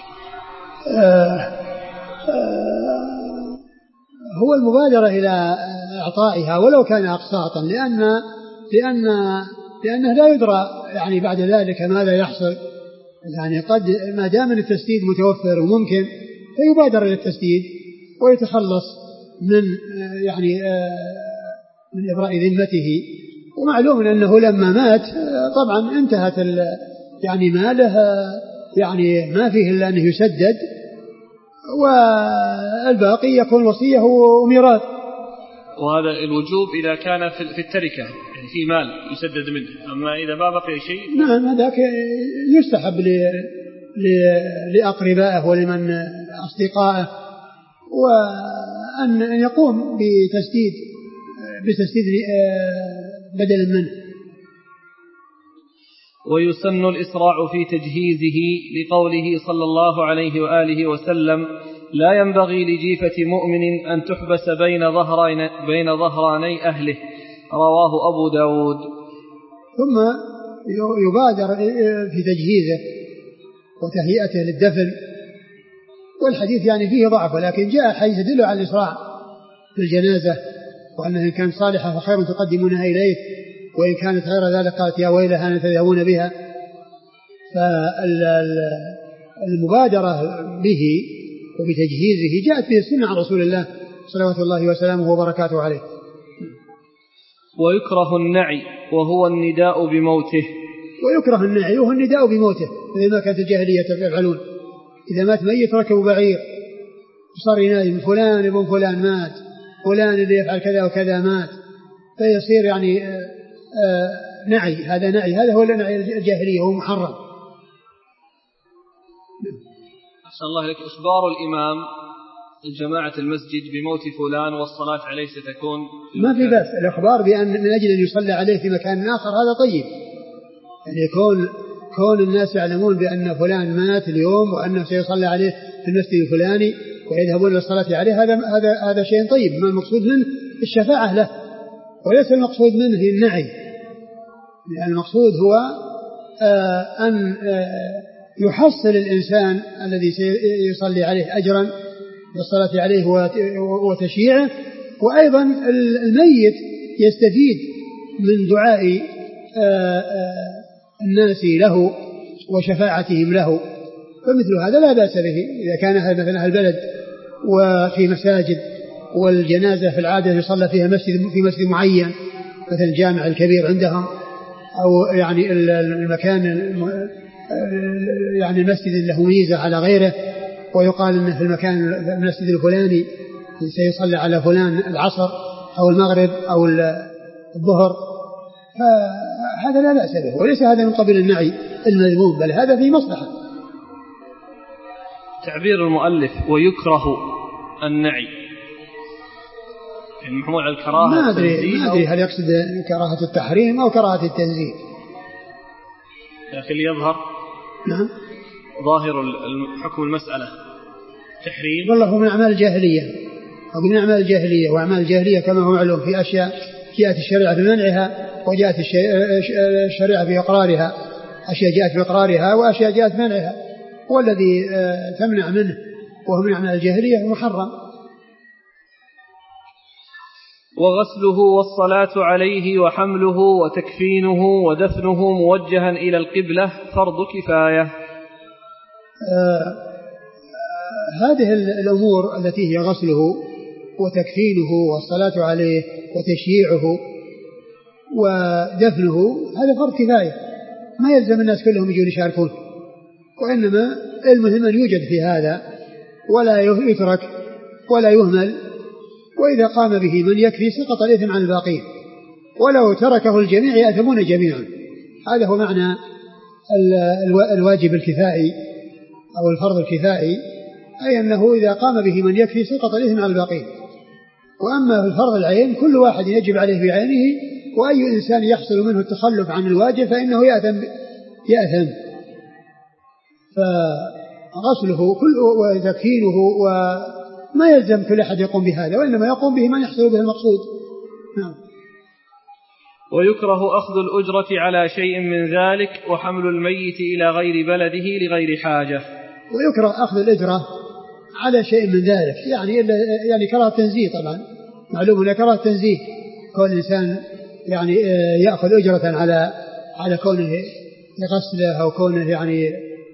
هو المبادرة إلى إعطائها ولو كان أقساطا، لأنه لا يدرى يعني بعد ذلك ماذا يحصل. يعني قد ما دام التسديد متوفر وممكن فيبادر إلى التسديد ويتخلص من يعني من إبراء ذمته. ومعلوم أنه لما مات طبعا انتهت يعني ماله، يعني ما فيه إلا أنه يسدد، والباقي يكون وصية وميراث. وهذا الوجوب إذا كان في التركة يعني في مال يسدد منه، أما إذا ما بقي شيء نعم هذاك يستحب لأقربائه ولمن أصدقائه، وأن يقوم بتسديد بدلا منه. ويسن الإسراع في تجهيزه لقوله صلى الله عليه وآله وسلم لا ينبغي لجيفة مؤمن أن تحبس بين ظهراني أهله، رواه أبو داود. ثم يبادر في تجهيزه وتهيئته للدفن. والحديث يعني فيه ضعف، ولكن جاء الحديث يدل على الإسراع في الجنازة، وأنه إن كان صالحة فخير تقدمونها إليه، وإن كانت غير ذلك قالت يا ويلها أن تذهبون بها. فالمبادرة به وبتجهيزه جاءت به السنة عن رسول الله صلوات الله وسلامه وبركاته عليه. ويكره النعي وهو النداء بموته. ويكره النعي وهو النداء بموته، مثل ما كانت الجاهلية يفعلون، إذا مات ميت ركبوا بعير وصار ينادي فلان ابن فلان مات، فلان اللي يفعل كذا وكذا مات، فيصير يعني نعي. هذا نعي، هذا هو النعي الجاهلية، هو محرم. أحسن الله لك. إخبار الإمام جماعة المسجد بموت فلان والصلاة عليه ستكون ما في بأس. الإخبار بأن من أجل أن يصلى عليه في مكان آخر هذا طيب، يعني كون الناس يعلمون بأن فلان مات اليوم وأنه سيصلى عليه في المسجد الفلاني ويذهبون للصلاة عليه، هذا شيء طيب. ما المقصود منه الشفاعة له، وليس المقصود منه النعي، لأن المقصود هو أن يحصل الإنسان الذي سيصلي عليه أجرا بالصلاة عليه وتشييعه، وأيضا الميت يستفيد من دعاء الناس له وشفاعتهم له. فمثل هذا لا بأس به إذا كان مثلا البلد وفي مساجد والجنازة في العادة يصلى فيها في مسجد معين، مثل الجامع الكبير عندهم، أو يعني المكان يعني المسجد له ميزة على غيره، ويقال أنه في المسجد الفلاني سيصلى على فلان العصر أو المغرب أو الظهر، فهذا لا بأس به، وليس هذا من قبيل النعي المذموم، بل هذا في مصلحة. تعبير المؤلف ويكره النعي يعني محمول على الكراهة، ما أدري هل يقصد كراهة التحريم أو كراهة التنزيه، يا أخي اللي يظهر نعم ظاهر حكم المسألة تحريم. والله هو من أعمال الجاهلية، أو من أعمال الجاهلية، وأعمال الجاهلية كما هو معلوم في أشياء جاءت الشريعة بمنعها وجاءت الشريعة بإقرارها، أشياء جاءت بإقرارها وأشياء جاءت بمنعها، والذي تمنع منه وهو من أعمال الجاهلية محرم. وغسله والصلاة عليه وحمله وتكفينه ودفنه موجها إلى القبلة فرض كفاية. هذه الأمور التي هي غسله وتكفينه والصلاة عليه وتشييعه ودفنه هذا فرض كفاية، ما يلزم الناس كلهم يجون يشاركون، وإنما المهم أن يوجد في هذا ولا يترك ولا يهمل، وإذا قام به من يكفي سقط الإثم عن الباقين، ولو تركه الجميع يأثمون جميعا. هذا هو معنى الواجب الكفائي أو الفرض الكفائي، أي أنه إذا قام به من يكفي سقط الإثم عن الباقين. وأما في الفرض العين كل واحد يجب عليه بعينه، وأي إنسان يحصل منه التخلف عن الواجب فإنه يأثم. فغسله وتكفينه وما يلزم كل أحد يقوم بهذا، وإنما يقوم به من يحصل به المقصود. نعم. ويكره أخذ الأجرة على شيء من ذلك وحمل الميت إلى غير بلده لغير حاجة. ويكره أخذ الأجرة على شيء من ذلك، يعني كراهة تنزيه، طبعا معلوم أنه كراهة تنزيه، كون الإنسان يعني يأخذ أجرة على كونه يغسله أو كونه يعني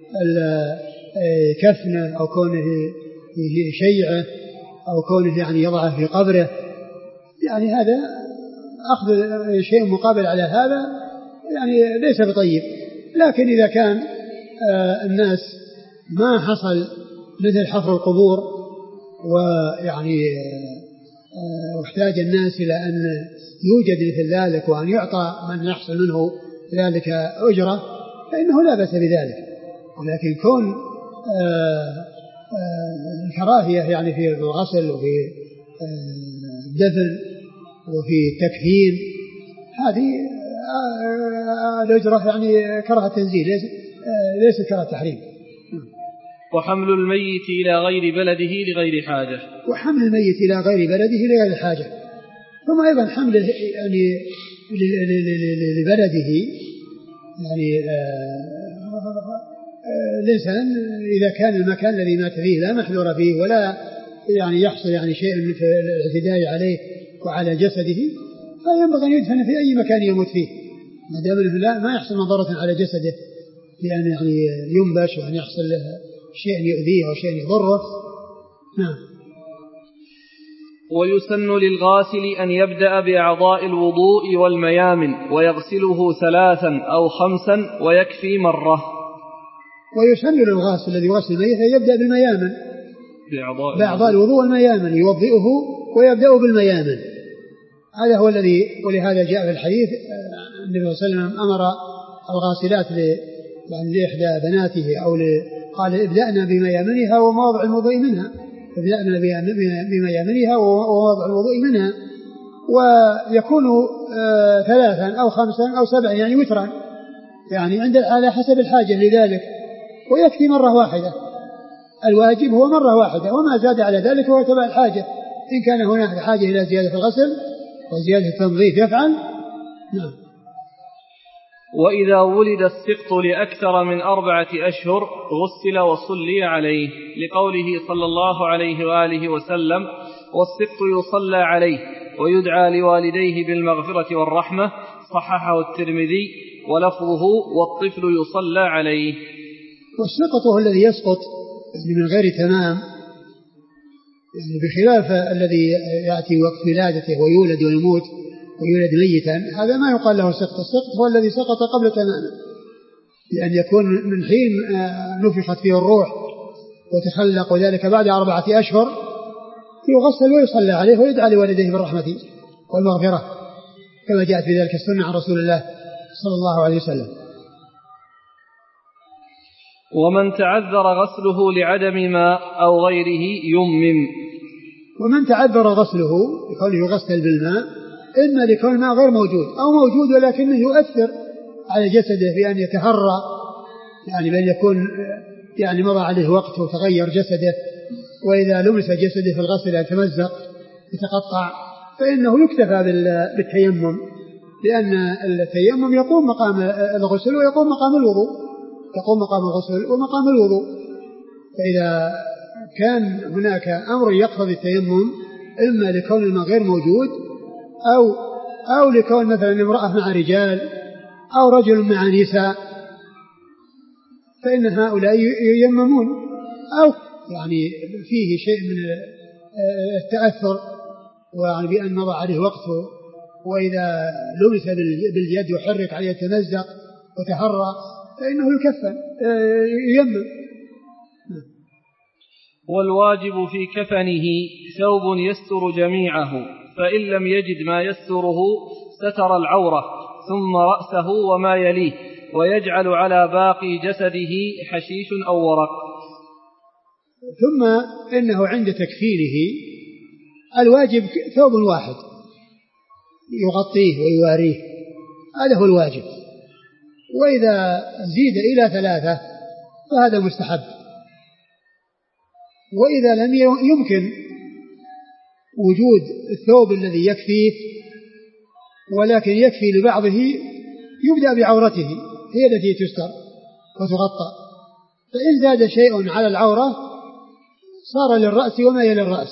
كفنه أو كونه شيعه أو كونه يعني يضعه في قبره، يعني هذا أخذ شيء مقابل على هذا يعني ليس بطيب. لكن إذا كان الناس ما حصل مثل حفر القبور ويعني واحتاج الناس إلى أن يوجد مثل ذلك وأن يعطى من يحصل منه ذلك أجرة فإنه لا بأس بذلك. ولكن كون الكراهية يعني في الغسل وفي الدفن وفي التكفين هذه الأجرة يعني كراهة تنزيل ليس كراهة تحريم. وحمل الميت إلى غير بلده لغير حاجة. وحمل الميت إلى غير بلده لغير حاجة، ثم أيضا حمله يعني لبلده، يعني الإنسان إذا كان المكان الذي مات فيه لا محذور فيه ولا يعني يحصل يعني شيء من الاعتداء عليه وعلى جسده فينبغي أن يدفن في أي مكان يموت فيه، ما دام لا ما يحصل مضرة على جسده لأن يعني ينبش وأن يحصل له شيء يؤذيه أو شيء يضره. نعم. ويسن للغاسل أن يبدأ بأعضاء الوضوء والميامن ويغسله 3 أو 5 ويكفي مرة. ويسن للغاسل الذي يغسل الميت أن يبدأ بالميامن بأعضاء الوضوء والميامن، يوضئه ويبدأ بالميامن، هذا هو الذي ولهذا جاء في الحديث النبي صلى الله عليه وسلم أمر الغاسلات لإحدى بناته أو قال ابدأنا بميامنها ومواضع الموضع منها، فبدأنا بميامنها ووضع الوضوء منها، ويكون 3 أو 5 أو 7 يعني وترا، يعني على حسب الحاجة لذلك، ويكفي مرة واحدة. الواجب هو مرة واحدة، وما زاد على ذلك هو تبع الحاجة. إن كان هناك حاجة إلى زيادة الغسل وزيادة التنظيف يفعل. نعم. وإذا ولد السقط لأكثر من 4 أشهر غسل وصلي عليه، لقوله صلى الله عليه وآله وسلم: والسقط يصلى عليه ويدعى لوالديه بالمغفرة والرحمة. صححه الترمذي ولفظه: والطفل يصلى عليه. والسقط هو الذي يسقط يعني من غير تمام، يعني بخلاف الذي يأتي وقت ولادته ويولد ويموت ويولد ميتا، هذا ما يقال له سقط. السقط هو الذي سقط قبل تمامه، لأن يكون من حين نفخت فيه الروح وتخلق، وذلك بعد 4 أشهر، يغسل ويصلى عليه ويدعى لوالديه بالرحمة والمغفرة، كما جاءت في ذلك السنة عن رسول الله صلى الله عليه وسلم. ومن تعذر غسله لعدم ماء أو غيره يمم. ومن تعذر غسله يكون يغسل بالماء، إما لكون الماء غير موجود أو موجود ولكنه يؤثر على جسده بأن يتهرى، يعني بأن يكون يعني مضى عليه وقت وتغير جسده، وإذا لمس جسده في الغسل يتمزق يتقطع، فإنه يكتفى بالتيمم، لأن التيمم يقوم مقام الغسل ويقوم مقام الوضوء، يقوم مقام الغسل ومقام الوضوء. فإذا كان هناك أمر يقتضي التيمم، إما لكون الماء غير موجود أو لكون مثلا امرأة مع رجال أو رجل مع نساء، فإن هؤلاء ييممون، أو يعني فيه شيء من التأثر، ويعني بأن مضى عليه وقته، وإذا لمس باليد وحرك عليه يتمزق وتهرى فإنه يكفن ييمم. والواجب في كفنه ثوب يستر جميعه، فإن لم يجد ما يستره ستر العورة ثم رأسه وما يليه، ويجعل على باقي جسده حشيش أو ورق. ثم إنه عند تكفينه الواجب ثوب واحد يغطيه ويواريه، هذا هو الواجب. وإذا زيد إلى 3 فهذا مستحب. وإذا لم يمكن وجود الثوب الذي يكفيه ولكن يكفي لبعضه، يبدأ بعورته هي التي تستر وتغطى، فإن زاد شيء على العورة صار للرأس وما يلي الرأس،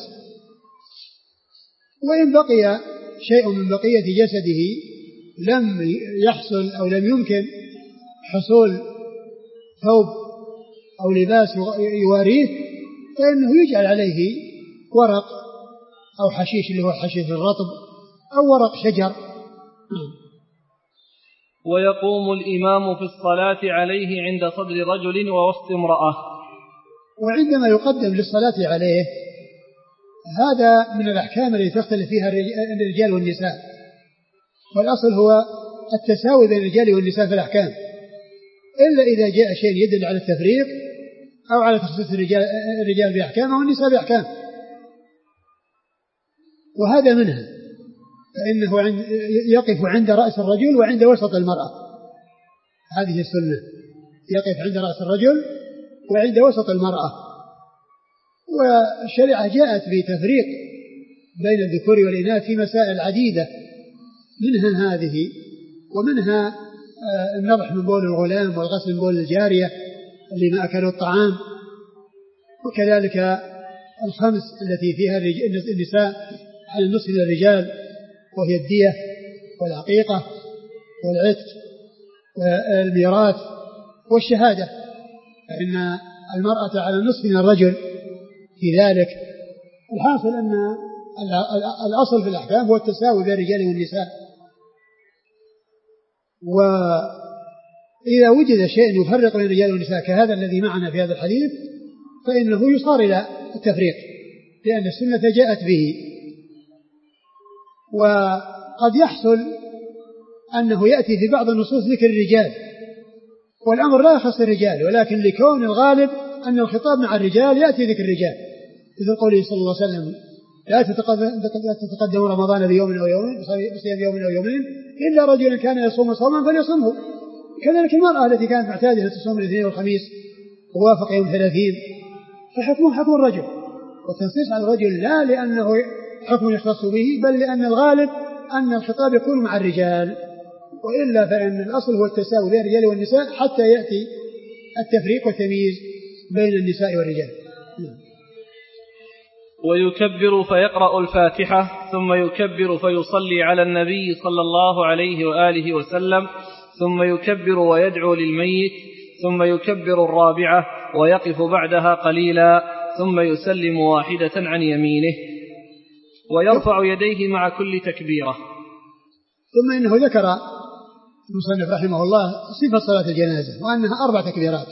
وإن بقي شيء من بقية جسده لم يحصل أو لم يمكن حصول ثوب أو لباس يواريه، فإنه يجعل عليه ورق أو حشيش اللي هو الحشيش الرطب أو ورق شجر. ويقوم الإمام في الصلاة عليه عند صدر رجل ووسط امرأة. وعندما يقدم للصلاة عليه هذا من الأحكام التي تختلف فيها الرجال والنساء، والأصل هو التساوي بين الرجال والنساء في الأحكام، إلا إذا جاء شيء يدل على التفريق أو على تخصيص الرجال بأحكام أو النساء بأحكام، وهذا منها، فإنه يقف عند رأس الرجل وعند وسط المرأة، هذه السنة، يقف عند رأس الرجل وعند وسط المرأة. والشريعة جاءت بتفريق بين الذكور والإناث في مسائل عديدة، منها هذه، ومنها النضح من بول الغلام والغسل من بول الجارية اللي ما أكلوا الطعام، وكذلك الخمس التي فيها النساء على النصف من الرجال، وهي الدية والعقيقة والعتق والميراث والشهادة، فإن المرأة على النصف من الرجل في ذلك. الحاصل أن الأصل في الأحكام هو التساوي بين الرجال والنساء، وإذا وجد شيء يفرق بين الرجال والنساء كهذا الذي معنا في هذا الحديث فإنه يصار إلى التفريق، لأن السنة جاءت به. وقد يحصل أنه يأتي في بعض النصوص ذكر الرجال، والأمر لا يخص الرجال، ولكن لكون الغالب أن الخطاب مع الرجال يأتي ذكر الرجال، مثل قوله صلى الله عليه وسلم لا تتقدم رمضان بيوم أو يومين بصيام يوم أو يومين إلا رجلا كان يصوم صوما فليصمه. كذلك المرأة التي كانت معتادة تصوم الاثنين والخميس ووافق يوم 30 فحكمه حكم الرجل، والتنصيص على الرجل لا لأنه حكم يختص به بل لأن الغالب أن الخطاب يكون مع الرجال، وإلا فإن الأصل هو التساوي بين الرجال والنساء حتى يأتي التفريق والتمييز بين النساء والرجال. ويكبر فيقرأ الفاتحة ثم يكبر فيصلي على النبي صلى الله عليه وآله وسلم ثم يكبر ويدعو للميت ثم يكبر الرابعة ويقف بعدها قليلا ثم يسلم واحدة عن يمينه ويرفع يديه مع كل تكبيرة. ثم إنه ذكر المصنف رحمه الله صفة صلاة الجنازة وأنها 4 تكبيرات،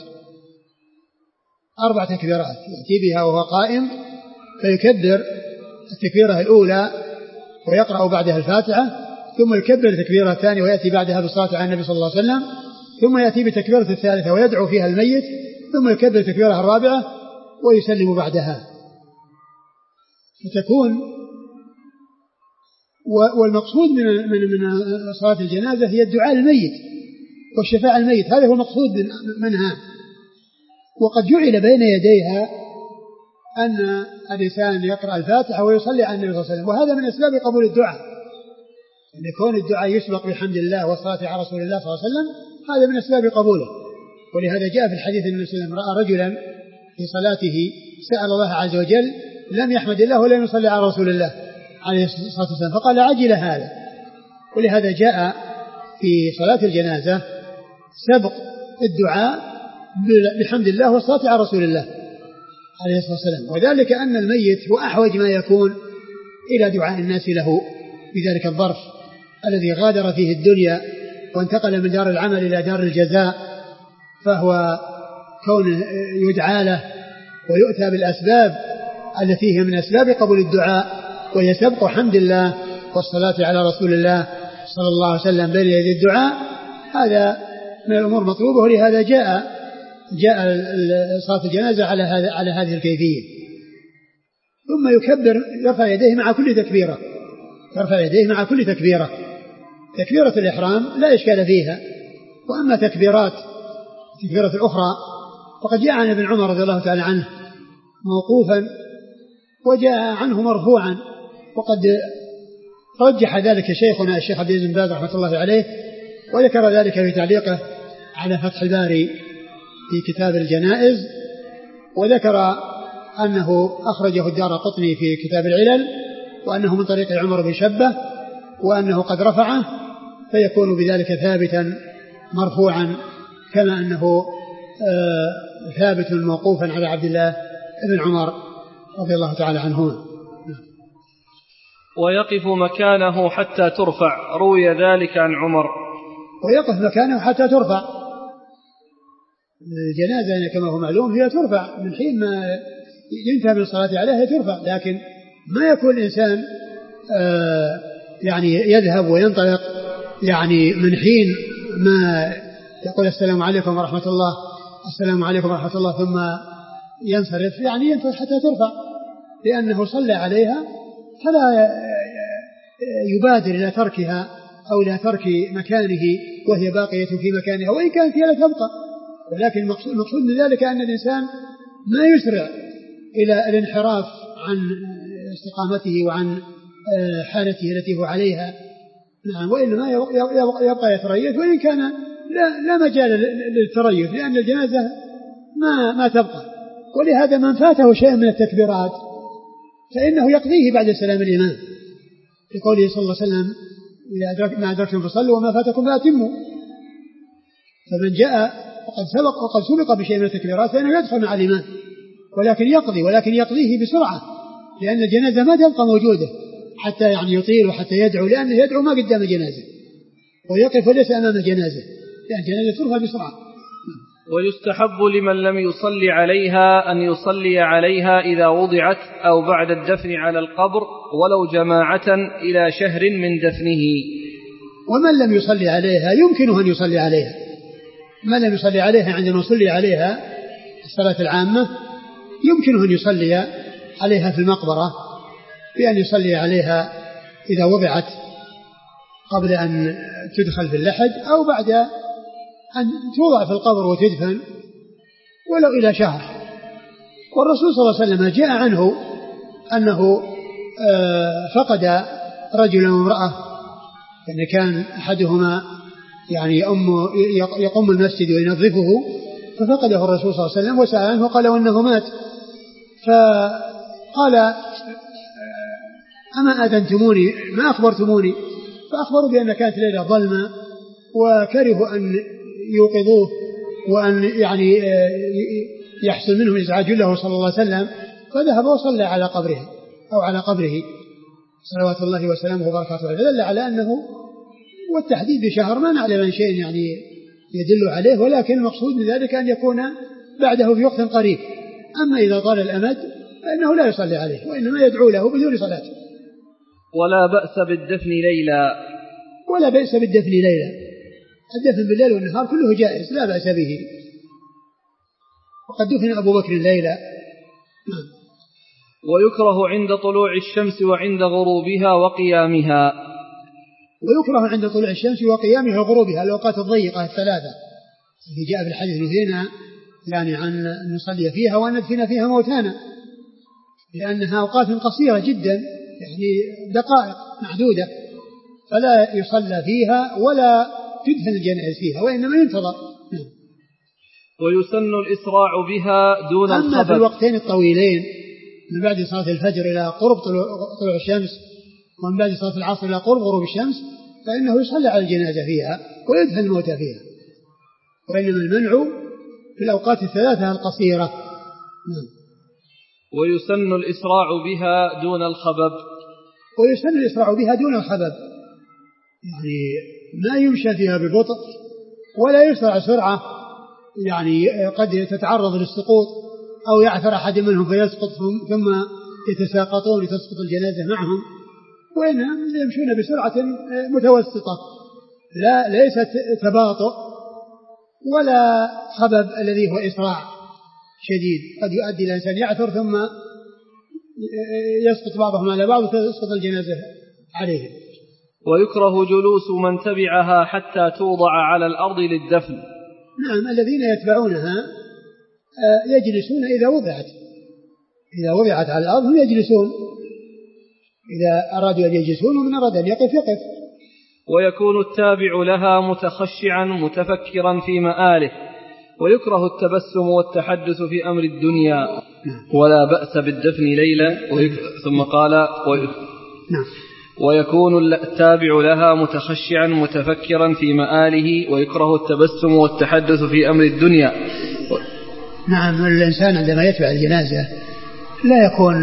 4 تكبيرات يأتي بها وهو قائم فيكبر التكبيرة الأولى ويقرأ بعدها الفاتحة ثم يكبر التكبيرة الثانية ويأتي بعدها بالصلاة على النبي صلى الله عليه وسلم ثم يأتي بتكبيرة الثالثة ويدعو فيها الميت ثم يكبر التكبيرة الرابعة ويسلم بعدها. فتكون والمقصود من صلاة الجنازة هي الدعاء للميت والشفاعة الميت، هذا هو المقصود منها. وقد جعل بين يديها أن الإنسان يقرأ الفاتحة ويصلي على النبي صلى الله عليه وسلم، وهذا من أسباب قبول الدعاء، أن يكون الدعاء يسبق بحمد الله والصلاة على رسول الله صلى الله عليه وسلم، هذا من أسباب قبوله. ولهذا جاء في الحديث أن النبي صلى الله عليه وسلم رأى رجلا في صلاته سأل الله عز وجل لم يحمد الله ولم يصلي على رسول الله عليه الصلاة والسلام فقال عجل هذا. ولهذا جاء في صلاة الجنازة سبق الدعاء بحمد الله والصلاة على رسول الله عليه الصلاة والسلام، وذلك أن الميت هو أحوج ما يكون إلى دعاء الناس له في ذلك الظرف الذي غادر فيه الدنيا وانتقل من دار العمل إلى دار الجزاء، فهو كون يدعى له ويؤتى بالأسباب التي هي من أسباب قبول الدعاء وهي سبق حمد الله والصلاة على رسول الله صلى الله عليه وسلم بين يدي الدعاء، هذا من الأمور مطلوبة. ولهذا جاء صلاة الجنازة على هذه الكيفية. ثم يكبر يرفع يديه مع كل تكبيرة، يرفع يديه مع كل تكبيرة. تكبيرة الإحرام لا إشكال فيها، وأما تكبيرات الأخرى فقد جاء عن ابن عمر رضي الله تعالى عنه موقوفا وجاء عنه مرفوعا، وقد رجح ذلك شيخنا الشيخ عبد العزيز بن باز رحمة الله عليه، وذكر ذلك في تعليقه على فتح الباري في كتاب الجنائز، وذكر أنه أخرجه الدارقطني في كتاب العلل، وأنه من طريق عمر بن شبة، وأنه قد رفعه فيكون بذلك ثابتا مرفوعا كما أنه ثابت موقوفا على عبد الله بن عمر رضي الله تعالى عنهما. ويقف مكانه حتى ترفع، روي ذلك عن عمر. ويقف مكانه حتى ترفع. الجنازة كما هو معلوم هي ترفع من حين ما ينتهي من الصلاة عليها ترفع، لكن ما يكون الإنسان يعني يذهب وينطلق يعني من حين ما يقول السلام عليكم ورحمة الله السلام عليكم ورحمة الله ثم ينصرف، يعني ينتظر حتى ترفع، لأنه صلى عليها فلا يبادر إلى تركها أو إلى ترك مكانه وهي باقية في مكانها وإن كانت هي لا تبقى. ولكن المقصود من ذلك أن الإنسان ما يسرع إلى الانحراف عن استقامته وعن حالته التي هو عليها، نعم، وإنما يبقى يتريث، وإن كان لا مجال للتريث لأن الجنازة ما تبقى. ولهذا من فاته شيء من التكبيرات فإنه يقضيه بعد سلام الإمام، في قوله صلى الله عليه وسلم ما أدركتم فصلوا وما فاتكم فأتموا. فمن جاء وقد سبق بشيء من التكبيرات فإنه يدخل مع الإمام، ولكن يقضيه بسرعة، لأن الجنازة ما تبقى موجودة حتى يعني يطيل وحتى يدعو، لأنه يدعو ما قدام جنازة ويقف وليس أمام جنازة، لأن جنازة ترفع بسرعة. ويستحب لمن لم يصلي عليها أن يصلي عليها إذا وضعت أو بعد الدفن على القبر ولو جماعة إلى شهر من دفنه. ومن لم يصلي عليها يمكنه أن يصلي عليها، من لم يصلي عليها عندما يصلي عليها الصلاة العامة يمكنه أن يصلي عليها في المقبرة بأن يصلي عليها إذا وضعت قبل أن تدخل في اللحد أو بعد أن توضع في القبر وتدفن ولو إلى شهر. والرسول صلى الله عليه وسلم جاء عنه أنه فقد رجلا وامرأة، يعني كان أحدهما يعني يقوم المسجد وينظفه ففقده الرسول صلى الله عليه وسلم وسأل عنه وقال أنه مات، فقال أما أذنتموني ما أخبرتموني؟ فأخبروا بأن كانت ليلة ظلمة وكرهوا أن يوقظوه وأن يعني يحصل منهم إزعاج له صلى الله عليه وسلم، فذهب وصلى على قبره أو على قبره صلوات الله وسلامه وبركاته عليه. فدل على أنه والتحديد بشهر ما نعلم عن شيء يعني يدل عليه، ولكن المقصود من ذلك أن يكون بعده في وقت قريب. أما إذا طال الأمد فإنه لا يصلي عليه وإنما يدعو له بدون صلاة. ولا بأس بالدفن ليلا. ولا بأس بالدفن ليلا، الدفن بالليل والنهار كله جائز لا بأس به. وقد دفن أبو بكر ليلا. ويكره عند طلوع الشمس وعند غروبها وقيامها. ويكره عند طلوع الشمس وقيامها وغروبها الأوقات الضيقة الثلاثة التي جاء في الحديث نهينا يعني عن أن نصلي فيها وأن ندفن فيها موتانا، لأنها أوقات قصيرة جدا يعني دقائق محدودة، فلا يصلى فيها ولا تدفن الجنائز فيها وإنما ينتظر. ويسن الإسراع بها دون الخبر. أما في الوقتين الطويلين من بعد صلاة الفجر إلى قرب طلوع الشمس ومن بعد صلاة العصر إلى قرب غروب الشمس فإنه يصلى على الجنازة فيها ويدفن الموتى فيها، وإنما المنع في الأوقات الثلاثة القصيرة. ويسن الإسراع بها دون الخبب. ويسن الإسراع بها دون الخبب، يعني ما يمشى فيها ببطء ولا يسرع سرعة يعني قد تتعرض للسقوط أو يعثر أحد منهم فيسقط ثم يتساقطون لتسقط الجنازة معهم، وإنهم يمشون بسرعة متوسطة لا ليست تباطؤ ولا خبب الذي هو إسراع شديد قد يؤدي الإنسان يعثر ثم يسقط بعضهم على بعض وتسقط الجنازة عليه. ويكره جلوس من تبعها حتى توضع على الأرض للدفن. نعم، الذين يتبعونها يجلسون إذا وضعت على الأرض هم يجلسون، إذا أرادوا أن يجلسون ومن أراد أن يقف يقف. ويكون التابع لها متخشعا متفكرا في مآله. ويكره التبسم والتحدث في أمر الدنيا. ولا بأس بالدفن ليلة. ثم قال ويكون التابع لها متخشعا متفكرا في مآله. ويكره التبسم والتحدث في أمر الدنيا. نعم، الإنسان عندما يتبع الجنازة لا يكون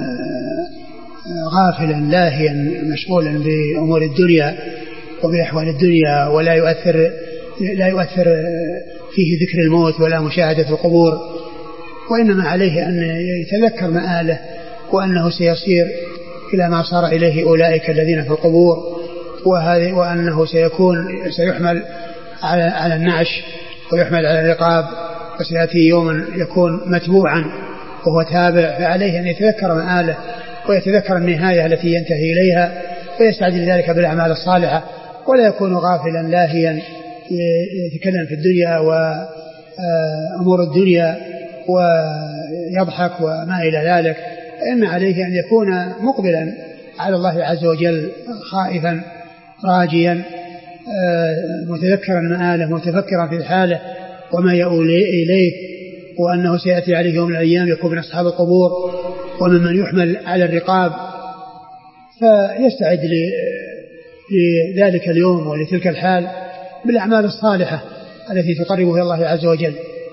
غافلا لاهيا مشغولا بأمور الدنيا وبأحوال الدنيا، ولا يؤثر فيه ذكر الموت ولا مشاهدة القبور، وإنما عليه أن يتذكر مآله وأنه سيصير إلى ما صار إليه أولئك الذين في القبور، وأنه سيحمل على النعش ويحمل على الرقاب، وسيأتي يوم يكون متبوعا وهو تابع، فعليه أن يتذكر مآله ويتذكر النهاية التي ينتهي إليها ويستعد ذلك بالأعمال الصالحة، ولا يكون غافلا لاهيا يتكلم في الدنيا وأمور الدنيا ويضحك وما إلى ذلك. فإن عليه أن يكون مقبلا على الله عز وجل خائفا راجيا متذكرا مآله متفكرا في حاله وما يؤول إليه، وأنه سيأتي عليه يوم من الأيام يكون من أصحاب القبور وممن يحمل على الرقاب، فيستعد لذلك اليوم ولتلك الحال بالأعمال الصالحة التي تقربه إلى الله عز وجل.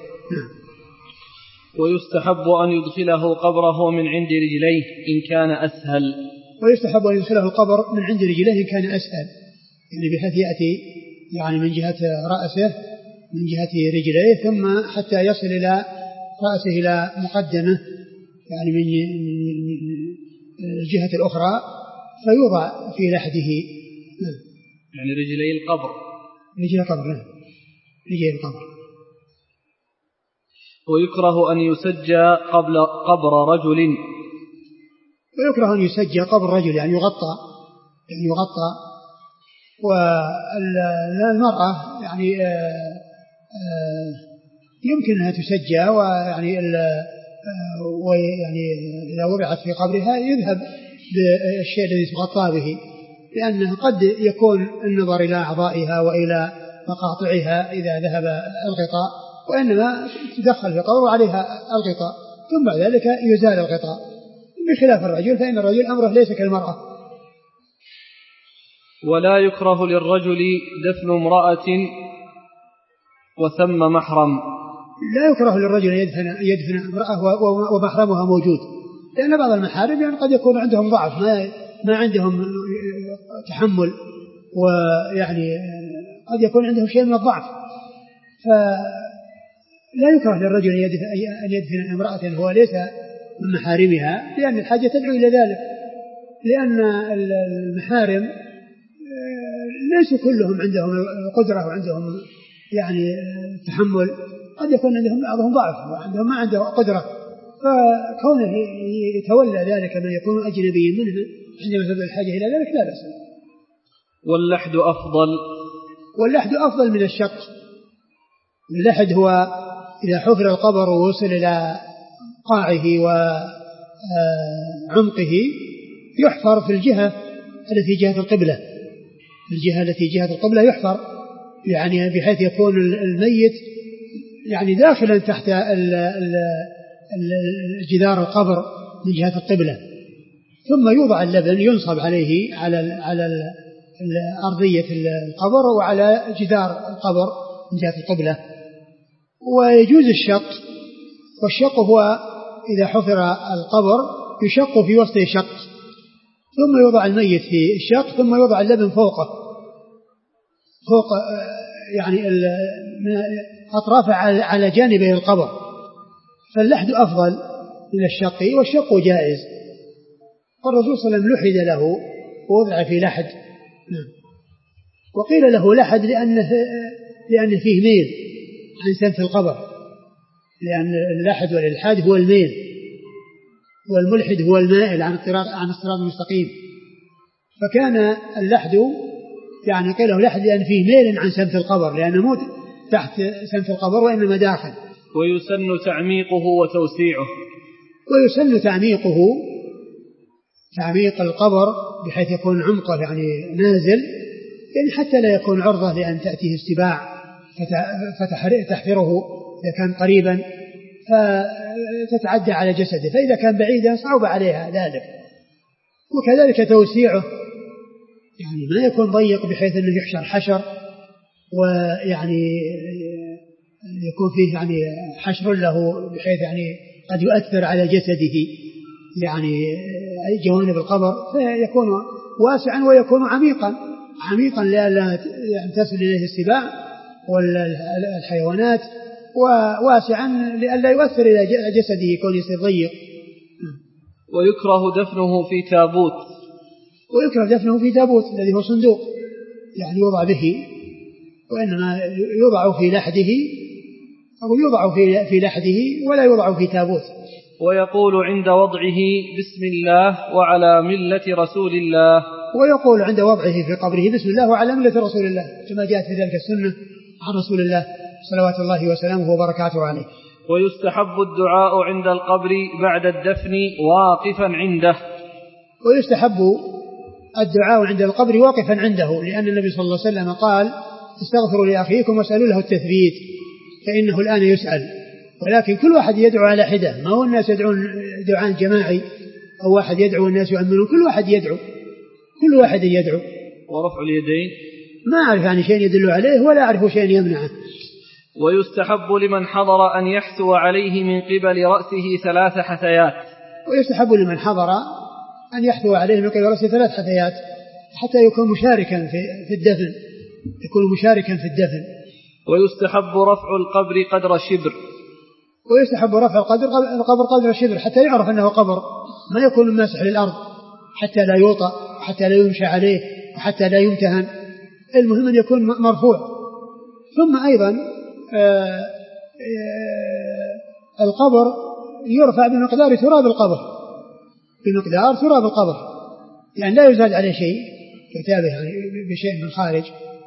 ويستحب أن يدخله قبره من عند رجليه إن كان أسهل. ويستحب أن يدخله القبر من عند رجليه إن كان أسهل، يعني بحيث يأتي يعني من جهة رأسه من جهة رجليه ثم حتى يصل إلى رأسه إلى مقدمه يعني من الجهة الأخرى فيوضع في لحده. يعني رجلي القبر. رجلي القبر. ويكره أن يسجى قبل قبر رجل ويكره أن يسجى قبر الرجل يعني يغطى والمرأة يعني يمكن أنها تسجى ويعني إذا وضعت في قبرها يذهب بالشيء الذي تغطى به، لأنه قد يكون النظر إلى أعضائها وإلى مقاطعها إذا ذهب الغطاء، وإنما تدخل في قبر وعليها الغطاء ثم بعد ذلك يزال الغطاء، بخلاف الرجل فإن الرجل أمره ليس كالمرأة. ولا يكره للرجل دفن امرأة وثم محرم. لا يكره للرجل يدفن امرأة ومحرمها موجود، لأن بعض المحارم يعني قد يكون عندهم ضعف، ما عندهم تحمل، ويعني قد يكون عندهم شيء من الضعف، فلا يكره للرجل أن يدفن امرأة هو ليس من محارمها، لأن الحاجة تدعو إلى ذلك، لأن المحارم ليس كلهم عندهم قدرة وعندهم يعني تحمل، قد يكون عندهم بعضهم ضعف وعندهم ما عنده قدرة، فكونه يتولى ذلك من يكون أجنبي منه عندما تبدأ الحاجة إلى ذلك لا بأس. واللحد أفضل. واللحد أفضل من الشق. اللحد هو إذا حفر القبر ووصل إلى قاعه وعمقه يحفر في الجهة التي جهة القبلة، الجهة التي جهة القبلة يحفر، يعني بحيث يكون الميت يعني داخلا تحت جدار القبر من جهة القبلة، ثم يوضع اللبن ينصب عليه على أرضية القبر وعلى جدار القبر من جهة القبلة. ويجوز الشق، والشق هو إذا حفر القبر يشق في وسطه شق، ثم يوضع الميت في الشق، ثم يوضع اللبن فوق يعني أطراف على جانبي القبر، فاللحد أفضل من الشق، والشق جائز، والرسول صلى الله عليه وسلم لحد له ووضع في لحد. وقيل له لحد لأن فيه ميل عن سمت القبر، لأن اللحد والإلحاد هو الميل، والملحد هو المائل عن الصراط المستقيم، فكان اللحد يعني قيل له لحد لأن فيه ميل عن سمت القبر، لأنه مو تحت سمت القبر وإنما داخل. ويسن تعميقه وتوسيعه. ويسن تعميق القبر بحيث يكون عمقه يعني نازل، يعني حتى لا يكون عرضة لأن تأتيه السباع فتحفره إذا كان قريبا فتتعدى على جسده، فإذا كان بعيدا صعب عليها ذلك. وكذلك توسيعه، يعني ما يكون ضيق بحيث أنه يحشر حشر، ويعني يكون فيه يعني حشر له بحيث يعني قد يؤثر على جسده يعني جوانب القبر، فيكون واسعا ويكون عميقا لألا تصل إليه السباع والحيوانات، وواسعا لألا يؤثر إلى جسده يكون يصير ضيق. ويكره دفنه في تابوت. ويكره دفنه في تابوت الذي هو صندوق يعني يوضع به، وإنما يوضع في لحده، أو يوضع في لحده ولا يوضع في تابوت. ويقول عند وضعه بسم الله وعلى ملة رسول الله. ويقول عند وضعه في قبره بسم الله وعلى ملة رسول الله، كما جاءت في ذلك السنة عن رسول الله صلوات الله وسلامه وبركاته عليه. ويستحب الدعاء عند القبر بعد الدفن واقفا عنده. ويستحب الدعاء عند القبر واقفا عنده، لأن النبي صلى الله عليه وسلم قال استغفروا لأخيكم واسألوا له التثبيت فإنه الآن يسأل. ولكن كل واحد يدعو على حدة، ما هو الناس يدعون دعاء جماعي أو واحد يدعو الناس يؤمنون، كل واحد يدعو. ورفع اليدين ما أعرف يعني شيء يدل عليه ولا أعرف شيء يمنعه. ويستحب لمن حضر أن يحثو عليه من قبل رأسه 3 حثيات. ويستحب لمن حضر أن يحثو عليه من قبل رأسه 3 حثيات حتى يكون مشاركا في الدفن. ويستحب رفع القبر قدر شبر. ويستحب رفع القبر قدر شبر حتى يعرف أنه قبر، ما يكون ماسح للأرض حتى لا يوطأ حتى لا يمشى عليه وحتى لا يمتهن، المهم أن يكون مرفوع. ثم أيضا القبر يرفع بمقدار تراب القبر، بمقدار تراب القبر، يعني لا يزاد عليه شيء كتابه يعني بشيء من خارج.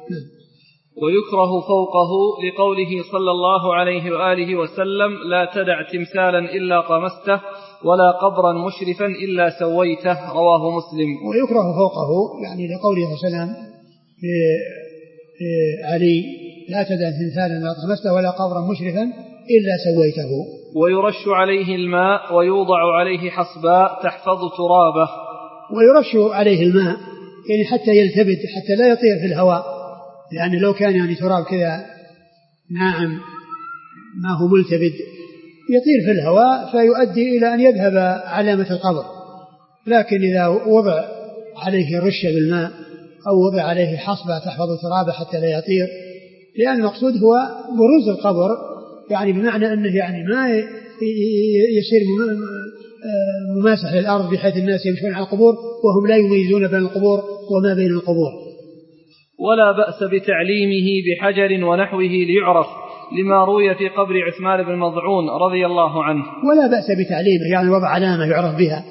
ويكره فوقه لقوله صلى الله عليه وآله وسلم لا تدع تمثالا إلا طمسته ولا قبرا مشرفا إلا سويته، رواه مسلم. ويكره فوقه يعني لقوله صلى الله عليه وسلم علي لا تدع تمثالا إلا طمسته ولا قبرا مشرفا إلا سويته. ويرش عليه الماء ويوضع عليه حصباء تحفظ ترابه. ويرش عليه الماء يعني حتى يلتبد، حتى لا يطير في الهواء، يعني لو كان يعني تراب كذا ناعم ما هو ملتبد يطير في الهواء فيؤدي إلى أن يذهب علامة القبر. لكن إذا وضع عليه رشة بالماء أو وضع عليه حصبة تحفظ ترابه حتى لا يطير، لأن المقصود هو بروز القبر، يعني بمعنى أنه يعني ما يصير مماسح للأرض بحيث الناس يمشون على القبور وهم لا يميزون بين القبور وما بين القبور. ولا بأس بتعليمه بحجر ونحوه ليعرف، لما روي في قبر عثمان بن مضعون رضي الله عنه. ولا بأس بتعليمه يعني وضع علامة يعرف بها،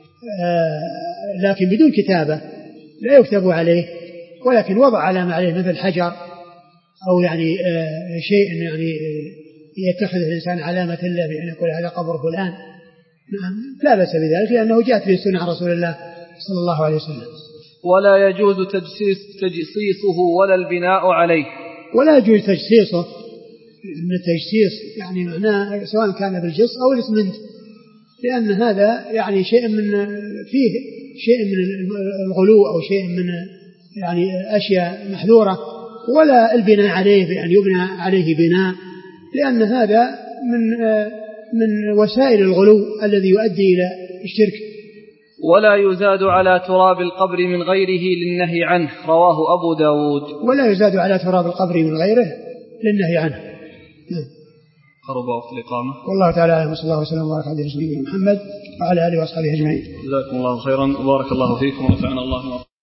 لكن بدون كتابة لا يكتب عليه، ولكن وضع علامة عليه مثل حجر أو يعني شيء يعني يتخذ الإنسان علامة له بأن يقول هذا قبر فلان، لا بأس بذلك لأنه جاءت به السنة عن رسول الله صلى الله عليه وسلم. ولا يجوز تجصيصه ولا البناء عليه. ولا يجوز تجصيصه، إن التجصيص يعني معناه سواء كان بالجص أو الإسمنت، لأن هذا يعني شيء من فيه شيء من الغلو أو شيء من يعني أشياء محذورة. ولا البناء عليه بأن يبنى عليه بناء، لأن هذا من وسائل الغلو الذي يؤدي إلى الشرك. ولا يزاد على تراب القبر من غيره للنهي عنه، رواه أبو داود. ولا يزاد على تراب القبر من غيره للنهي عنه. قرب وقت الإقامة. والله تعالى أعلم، وصلى الله وسلم وبارك على رسوله محمد وعلى آله وأصحابه أجمعين. جزاكم الله خيرا وبارك الله فيكم ونفعنا الله.